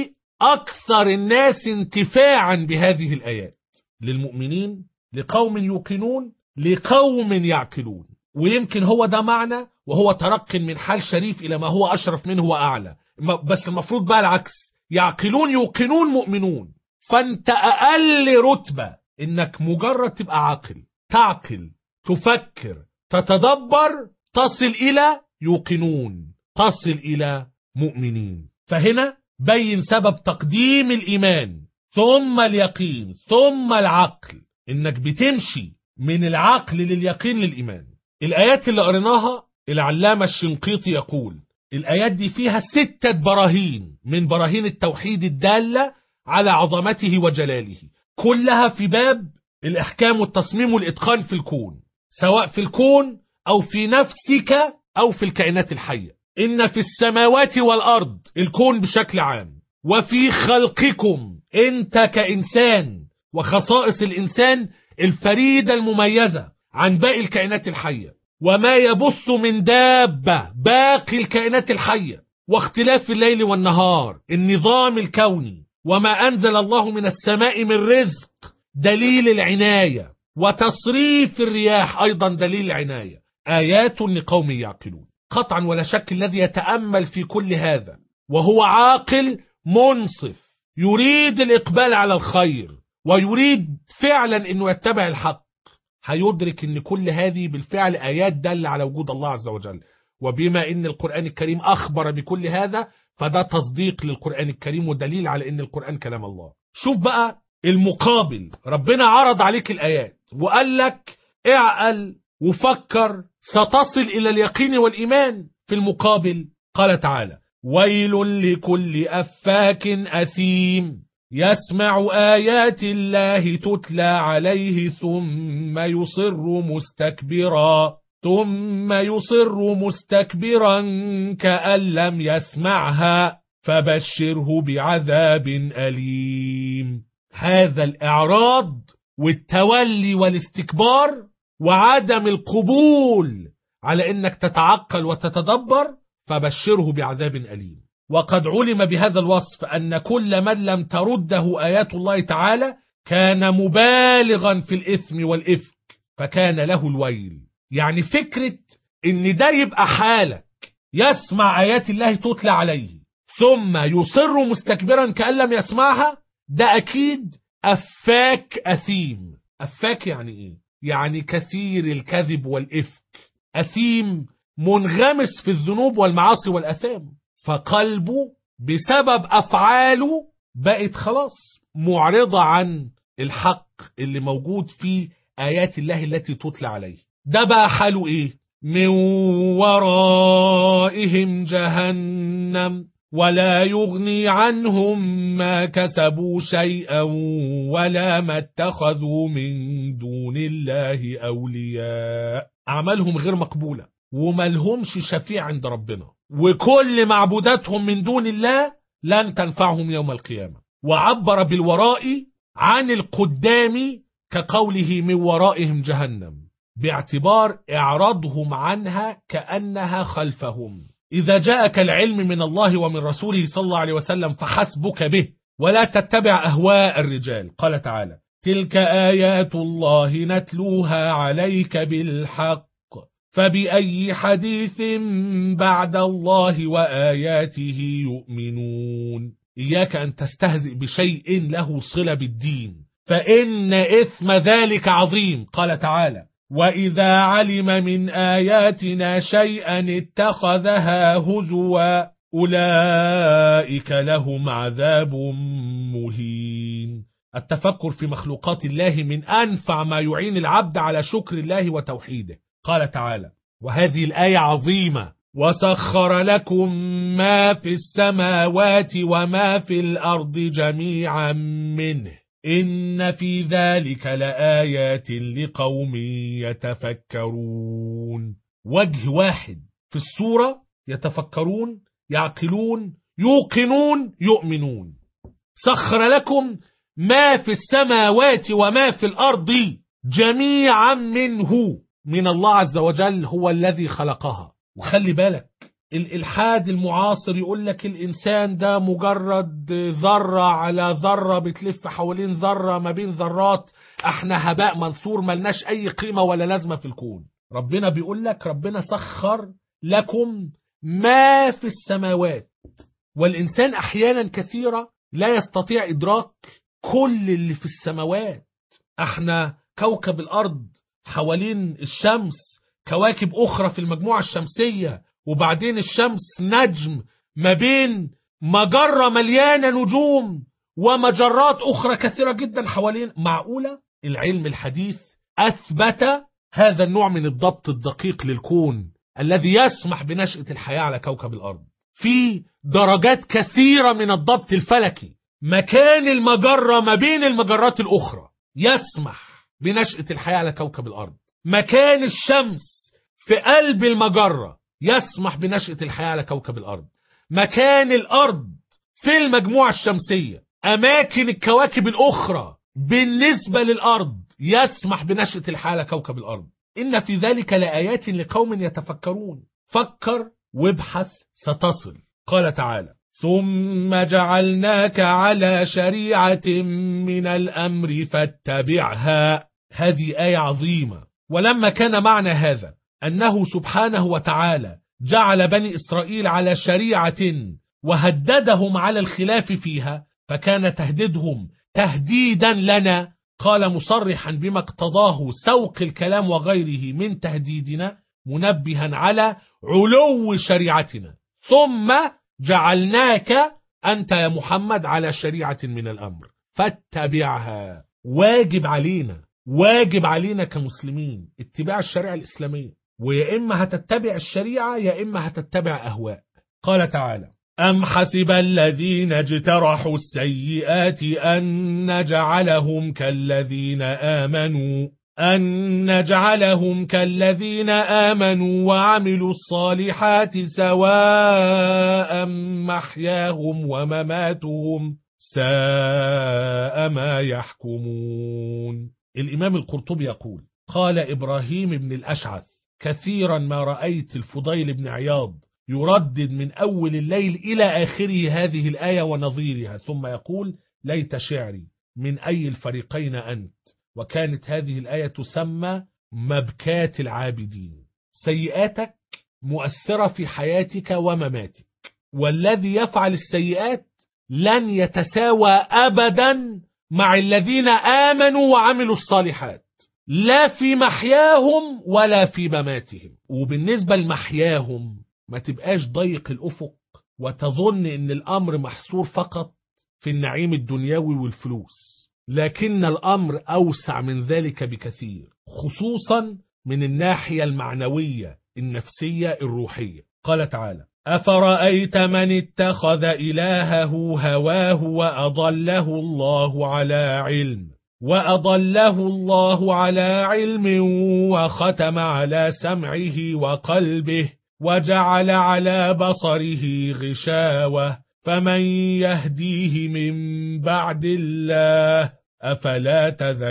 بأكثر الناس انتفاعا بهذه الآيات، للمؤمنين، لقوم يوقنون، لقوم يعقلون. ويمكن هو ده معنى وهو ترق من حال شريف إلى ما هو أشرف منه وأعلى. بس المفروض بقى العكس، يعقلون يوقنون مؤمنون. فانت أقل رتبة إنك مجرد تبقى عاقل، تعقل، تفكر، تتدبر، تصل إلى يوقنون، تصل إلى مؤمنين. فهنا بين سبب تقديم الإيمان ثم اليقين ثم العقل، إنك بتمشي من العقل لليقين للإيمان. الآيات اللي قريناها العلامة الشنقيطي يقول الآيات دي فيها 6 براهين من براهين التوحيد الدالة على عظمته وجلاله، كلها في باب الإحكام والتصميم والإتقان في الكون، سواء في الكون أو في نفسك أو في الكائنات الحية. إن في السماوات والأرض الكون بشكل عام، وفي خلقكم أنت كإنسان وخصائص الإنسان الفريدة المميزة عن باقي الكائنات الحية، وما يبث من دابة باقي الكائنات الحية، واختلاف الليل والنهار النظام الكوني، وما أنزل الله من السماء من رزق دليل العناية، وتصريف الرياح أيضا دليل العناية، آيات لقوم يعقلون. قطعا ولا شك الذي يتأمل في كل هذا وهو عاقل منصف يريد الإقبال على الخير ويريد فعلا أنه يتبع الحق، هيدرك أن كل هذه بالفعل آيات دل على وجود الله عز وجل. وبما أن القرآن الكريم أخبر بكل هذا فده تصديق للقرآن الكريم ودليل على أن القرآن كلام الله. شوف بقى المقابل، ربنا عرض عليك الآيات وقال لك اعقل وفكر ستصل إلى اليقين والإيمان. في المقابل قال تعالى ويل لكل أفاك أثيم يسمع آيات الله تتلى عليه ثم يصر مستكبرا. ثم يصر مستكبرا كأن لم يسمعها فبشره بعذاب أليم. هذا الإعراض والتولي والاستكبار وعدم القبول على إنك تتعقل وتتدبر، فبشره بعذاب أليم. وقد علم بهذا الوصف أن كل من لم ترده آيات الله تعالى كان مبالغا في الإثم والإفك فكان له الويل. يعني فكرة إن ده يبقى حالك، يسمع آيات الله تتلى عليه ثم يصر مستكبرا كأن لم يسمعها، ده أكيد أفاك أثيم. أفاك يعني إيه؟ يعني كثير الكذب والإفك، أثيم منغمس في الذنوب والمعاصي والأثام، فقلبه بسبب أفعاله بقت خلاص معرضة عن الحق اللي موجود في آيات الله التي تتلى عليه. ده بقى حاله إيه؟ من ورائهم جهنم ولا يغني عنهم ما كسبوا شيئا ولا ما اتخذوا من دون الله أولياء. أعمالهم غير مقبولة وملهمش شفيع عند ربنا، وكل معبوداتهم من دون الله لن تنفعهم يوم القيامة. وعبر بالوراء عن القدام كقوله من ورائهم جهنم، باعتبار إعراضهم عنها كأنها خلفهم. إذا جاءك العلم من الله ومن رسوله صلى الله عليه وسلم فحسبك به ولا تتبع أهواء الرجال. قال تعالى: تلك آيات الله نتلوها عليك بالحق فبأي حديث بعد الله وآياته يؤمنون. إياك أن تستهزئ بشيء له صلة بالدين فإن إثم ذلك عظيم. قال تعالى: وإذا علم من آياتنا شيئا اتخذها هزوا أولئك لهم عذاب مهين. التفكر في مخلوقات الله من أنفع ما يعين العبد على شكر الله وتوحيده. قال تعالى: وهذه الآية عظيمة: وسخر لكم ما في السماوات وما في الأرض جميعا منه إن في ذلك لآيات لقوم يتفكرون. وجه واحد في السورة: يتفكرون، يعقلون، يوقنون، يؤمنون. سخر لكم ما في السماوات وما في الأرض جميعا منه، من الله عز وجل هو الذي خلقها. وخلي بالك الإلحاد المعاصر يقول لك الإنسان ده مجرد ذرة على ذرة بتلف حوالين ذرة ما بين ذرات، احنا هباء منثور ملناش أي قيمة ولا لازمة في الكون. ربنا بيقول لك ربنا سخر لكم ما في السماوات، والإنسان أحيانا كثيرة لا يستطيع إدراك كل اللي في السماوات. احنا كوكب الأرض حوالين الشمس كواكب أخرى في المجموعة الشمسية، وبعدين الشمس نجم ما بين مجرة مليانة نجوم ومجرات أخرى كثيرة جدا حوالين. معقولة؟ العلم الحديث أثبت هذا النوع من الضبط الدقيق للكون الذي يسمح بنشأة الحياة على كوكب الأرض. في درجات كثيرة من الضبط الفلكي، مكان المجرة ما بين المجرات الأخرى يسمح بنشأة الحياة على كوكب الأرض. مكان الشمس في قلب المجرة يسمح بنشأة الحياة على كوكب الأرض. مكان الأرض في المجموعة الشمسية، أماكن الكواكب الأخرى بالنسبة للأرض يسمح بنشأة الحياة على كوكب الأرض. إن في ذلك لآيات لقوم يتفكرون. فكر وابحث ستصل. قال تعالى: ثم جعلناك على شريعة من الأمر فاتبعها. هذه آية عظيمة. ولما كان معنى هذا أنه سبحانه وتعالى جعل بني إسرائيل على شريعة وهددهم على الخلاف فيها، فكان تهديدهم تهديدا لنا. قال مصرحا بما اقتضاه سوق الكلام وغيره من تهديدنا، منبها على علو شريعتنا. ثم جعلناك أنت يا محمد على شريعة من الأمر فاتبعها. واجب علينا كمسلمين اتباع الشريعة الإسلامية، ويا إما هتتبع الشريعة يا إما هتتبع أهواء. قال تعالى: أم حسب الذين اجترحوا السيئات أن نجعلهم كالذين آمنوا أن نجعلهم كالذين آمنوا وعملوا الصالحات سواء محياهم ومماتهم ساء ما يحكمون. الإمام القرطبي يقول: قال إبراهيم بن الأشعث: كثيرا ما رأيت الفضيل بن عياض يردد من أول الليل إلى آخره هذه الآية ونظيرها، ثم يقول: ليت شعري من أي الفريقين أنت. وكانت هذه الآية تسمى مبكات العابدين. سيئاتك مؤثرة في حياتك ومماتك، والذي يفعل السيئات لن يتساوى أبدا مع الذين آمنوا وعملوا الصالحات، لا في محياهم ولا في مماتهم. وبالنسبة لمحياهم ما تبقاش ضيق الأفق وتظن إن الأمر محصور فقط في النعيم الدنيوي والفلوس، لكن الأمر أوسع من ذلك بكثير، خصوصا من الناحية المعنوية النفسية الروحية. قال تعالى: أفرأيت من اتخذ إلهه هواه وأضله الله على علم وختم على سمعه وقلبه وجعل على بصره غشاوة فمن يهديه من بعد الله أفلا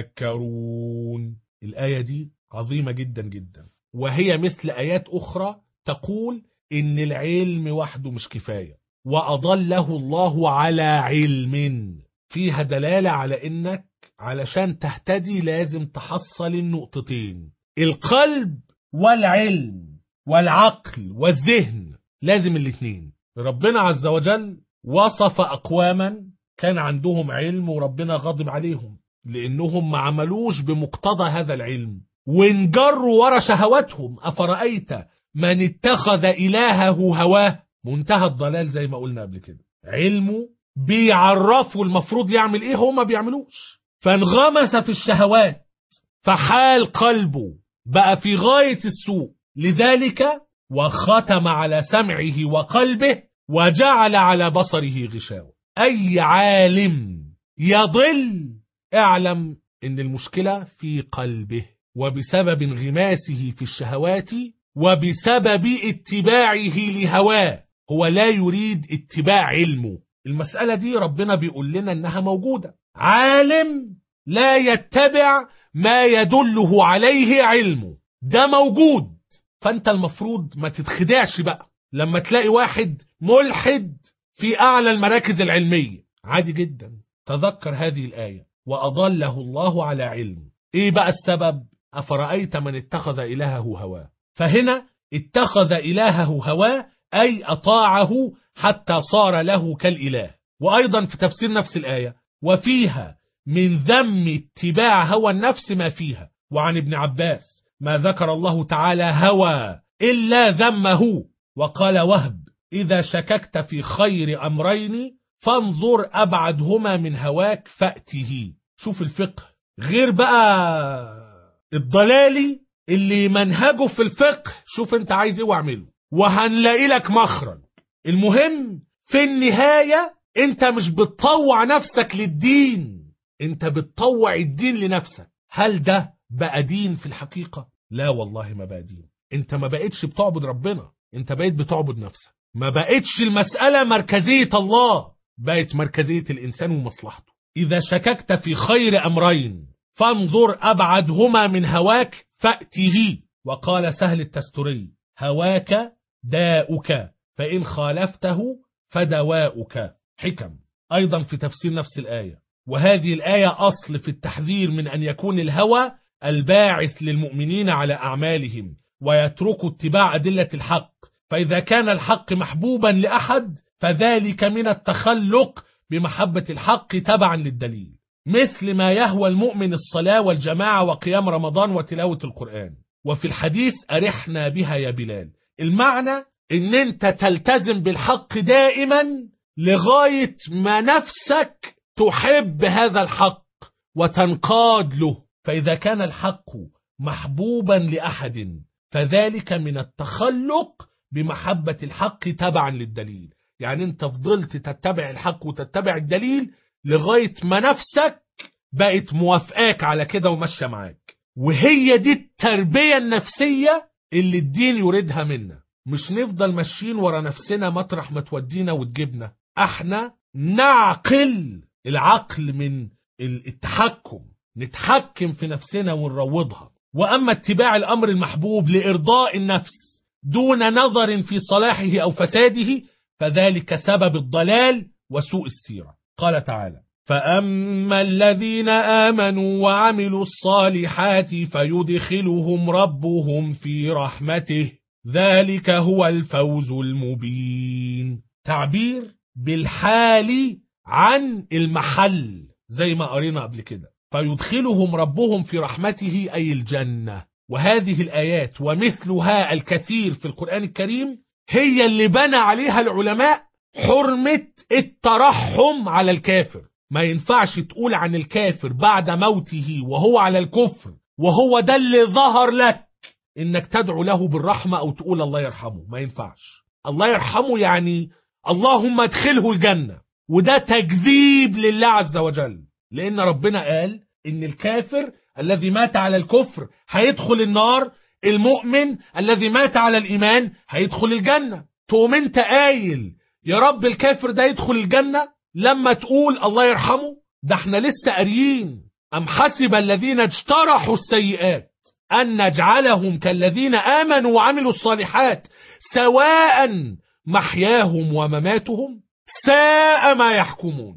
تذكرون. الآية دي عظيمة جدا جدا، وهي مثل آيات أخرى تقول إن العلم وحده مش كفاية، وأضله الله على علم، فيها دلالة على إنك علشان تهتدي لازم تحصل النقطتين: القلب والعلم والعقل والذهن، لازم الاثنين. ربنا عز وجل وصف أقواما كان عندهم علم وربنا غضب عليهم لأنهم ما عملوش بمقتضى هذا العلم وانجروا ورا شهواتهم. أفرأيت من اتخذ إلهه هواه، منتهى الضلال زي ما قلنا قبل كده. علمه بيعرفوا المفروض يعمل ايه، هو ما بيعملوش، فانغمس في الشهوات، فحال قلبه بقى في غاية السوء. لذلك وختم على سمعه وقلبه وجعل على بصره غشاوة. أي عالم يضل اعلم ان المشكلة في قلبه، وبسبب انغماسه في الشهوات وبسبب اتباعه لهواه، هو لا يريد اتباع علمه. المسألة دي ربنا بيقول لنا انها موجودة. عالم لا يتبع ما يدله عليه علمه، ده موجود. فانت المفروض ما تتخدعش بقى لما تلاقي واحد ملحد في اعلى المراكز العلمية، عادي جدا. تذكر هذه الآية: وأضله الله على علم. ايه بقى السبب؟ أفرأيت من اتخذ إلهه هواه. فهنا اتخذ إلهه هواه أي أطاعه حتى صار له كالإله. وأيضا في تفسير نفس الآية: وفيها من ذم اتباع هوى النفس ما فيها. وعن ابن عباس: ما ذكر الله تعالى هوى إلا ذمه. وقال وهب: إذا شككت في خير أمرين فانظر أبعدهما من هواك فأته. شوف الفقه غير بقى الضلالي اللي منهجه في الفقه شوف انت عايز ايه واعمله وهنلاقي لك مخرج. المهم في النهاية انت مش بتطوع نفسك للدين، انت بتطوع الدين لنفسك. هل ده بقى دين في الحقيقة؟ لا والله ما بقى دين. انت ما بقتش بتعبد ربنا، انت بقيت بتعبد نفسك. ما بقتش المسألة مركزية الله، بقت مركزية الإنسان ومصلحته. إذا شككت في خير أمرين فانظر أبعدهما من هواك فأته. وقال سهل التستري: هواك داؤك فإن خالفته فدواؤك. حكم. أيضا في تفسير نفس الآية: وهذه الآية أصل في التحذير من أن يكون الهوى الباعث للمؤمنين على أعمالهم ويتركوا اتباع أدلة الحق، فإذا كان الحق محبوبا لأحد فذلك من التخلق بمحبة الحق تبعا للدليل، مثل ما يهوى المؤمن الصلاة والجماعة وقيام رمضان وتلاوة القرآن. وفي الحديث: أرحنا بها يا بلال. المعنى ان انت تلتزم بالحق دائما لغاية ما نفسك تحب هذا الحق وتنقاد له. فإذا كان الحق محبوبا لأحد فذلك من التخلق بمحبة الحق تبعا للدليل. يعني انت فضلت تتبع الحق وتتبع الدليل لغاية ما نفسك بقت موافقاك على كده وماشية معاك. وهي دي التربية النفسية اللي الدين يريدها منا. مش نفضل ماشيين ورا نفسنا مطرح ما تودينا وتجيبنا. احنا نعقل، العقل من التحكم، نتحكم في نفسنا ونروضها. واما اتباع الامر المحبوب لارضاء النفس دون نظر في صلاحه او فساده فذلك سبب الضلال وسوء السيرة. قال تعالى: فأما الذين آمنوا وعملوا الصالحات فيدخلهم ربهم في رحمته ذلك هو الفوز المبين. تعبير بالحال عن المحل زي ما قرينا قبل كده. فيدخلهم ربهم في رحمته أي الجنة. وهذه الآيات ومثلها الكثير في القرآن الكريم هي اللي بنى عليها العلماء حرمة الترحم على الكافر. ما ينفعش تقول عن الكافر بعد موته وهو على الكفر وهو ده اللي ظهر لك انك تدعو له بالرحمة او تقول الله يرحمه. ما ينفعش. الله يرحمه يعني اللهم ادخله الجنة، وده تكذيب لله عز وجل، لان ربنا قال ان الكافر الذي مات على الكفر هيدخل النار، المؤمن الذي مات على الإيمان هيدخل الجنة. تقوم انت قايل يا رب الكافر ده يدخل الجنة لما تقول الله يرحمه؟ ده احنا لسه قاريين أم حسب الذين اجترحوا السيئات أن نجعلهم كالذين آمنوا وعملوا الصالحات سواء محياهم ومماتهم ساء ما يحكمون.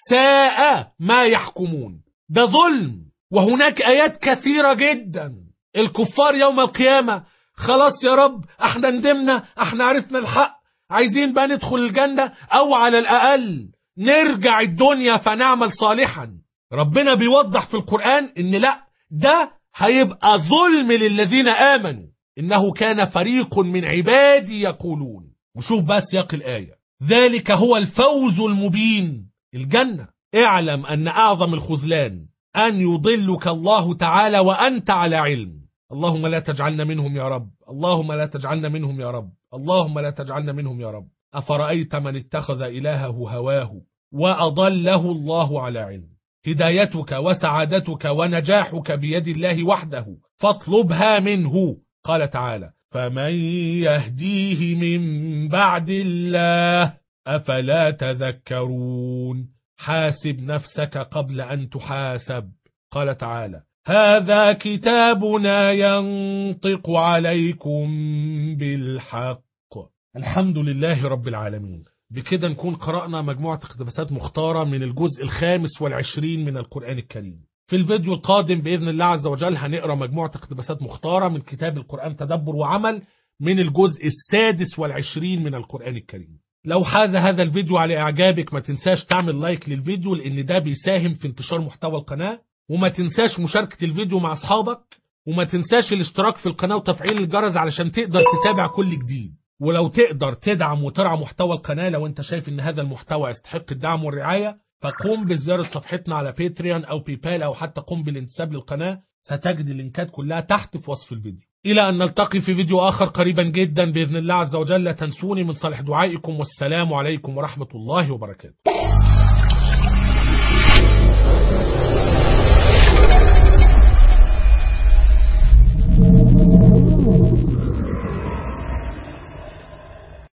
ساء ما يحكمون، ده ظلم. وهناك آيات كثيرة جدا. الكفار يوم القيامة خلاص يا رب احنا ندمنا، احنا عرفنا الحق، عايزين بقى ندخل الجنة او على الأقل نرجع الدنيا فنعمل صالحا. ربنا بيوضح في القرآن ان لا، ده هيبقى ظلم للذين آمنوا إنه كان فريق من عبادي يقولون. وشوف بقى سياق الآية: ذلك هو الفوز المبين، الجنة. اعلم أن أعظم الخذلان أن يضلك الله تعالى وأنت على علم. اللهم لا تجعلنا منهم يا رب، اللهم لا تجعلنا منهم يا رب، اللهم لا تجعلنا منهم يا رب. أفرأيت من اتخذ إلهه هواه وأضله الله على علم. هدايتك وسعادتك ونجاحك بيد الله وحده فاطلبها منه. قال تعالى: فمن يهديه من بعد الله أفلا تذكرون. حاسب نفسك قبل أن تحاسب. قال تعالى: هذا كتابنا ينطق عليكم بالحق. الحمد لله رب العالمين. بكده نكون قرأنا مجموعة اقتباسات مختارة من الجزء 25 من القرآن الكريم. في الفيديو القادم بإذن الله عز وجل هنقرأ مجموعة اقتباسات مختارة من كتاب القرآن تدبر وعمل من الجزء 26 من القرآن الكريم. لو حاز هذا الفيديو على إعجابك ما تنساش تعمل لايك للفيديو، لأن ده بيساهم في انتشار محتوى القناة. وما تنساش مشاركة الفيديو مع أصحابك، وما تنساش الاشتراك في القناة وتفعيل الجرس علشان تقدر تتابع كل جديد. ولو تقدر تدعم وترعى محتوى القناة لو انت شايف ان هذا المحتوى يستحق الدعم والرعاية، فقوم بزيارة صفحتنا على باتريون او بيبال او حتى قم بالانتساب للقناة. ستجد اللينكات كلها تحت في وصف الفيديو. الى ان نلتقي في فيديو اخر قريبا جدا باذن الله عز وجل. لا تنسوني من صالح دعائكم، والسلام عليكم ورحمة الله وبركاته.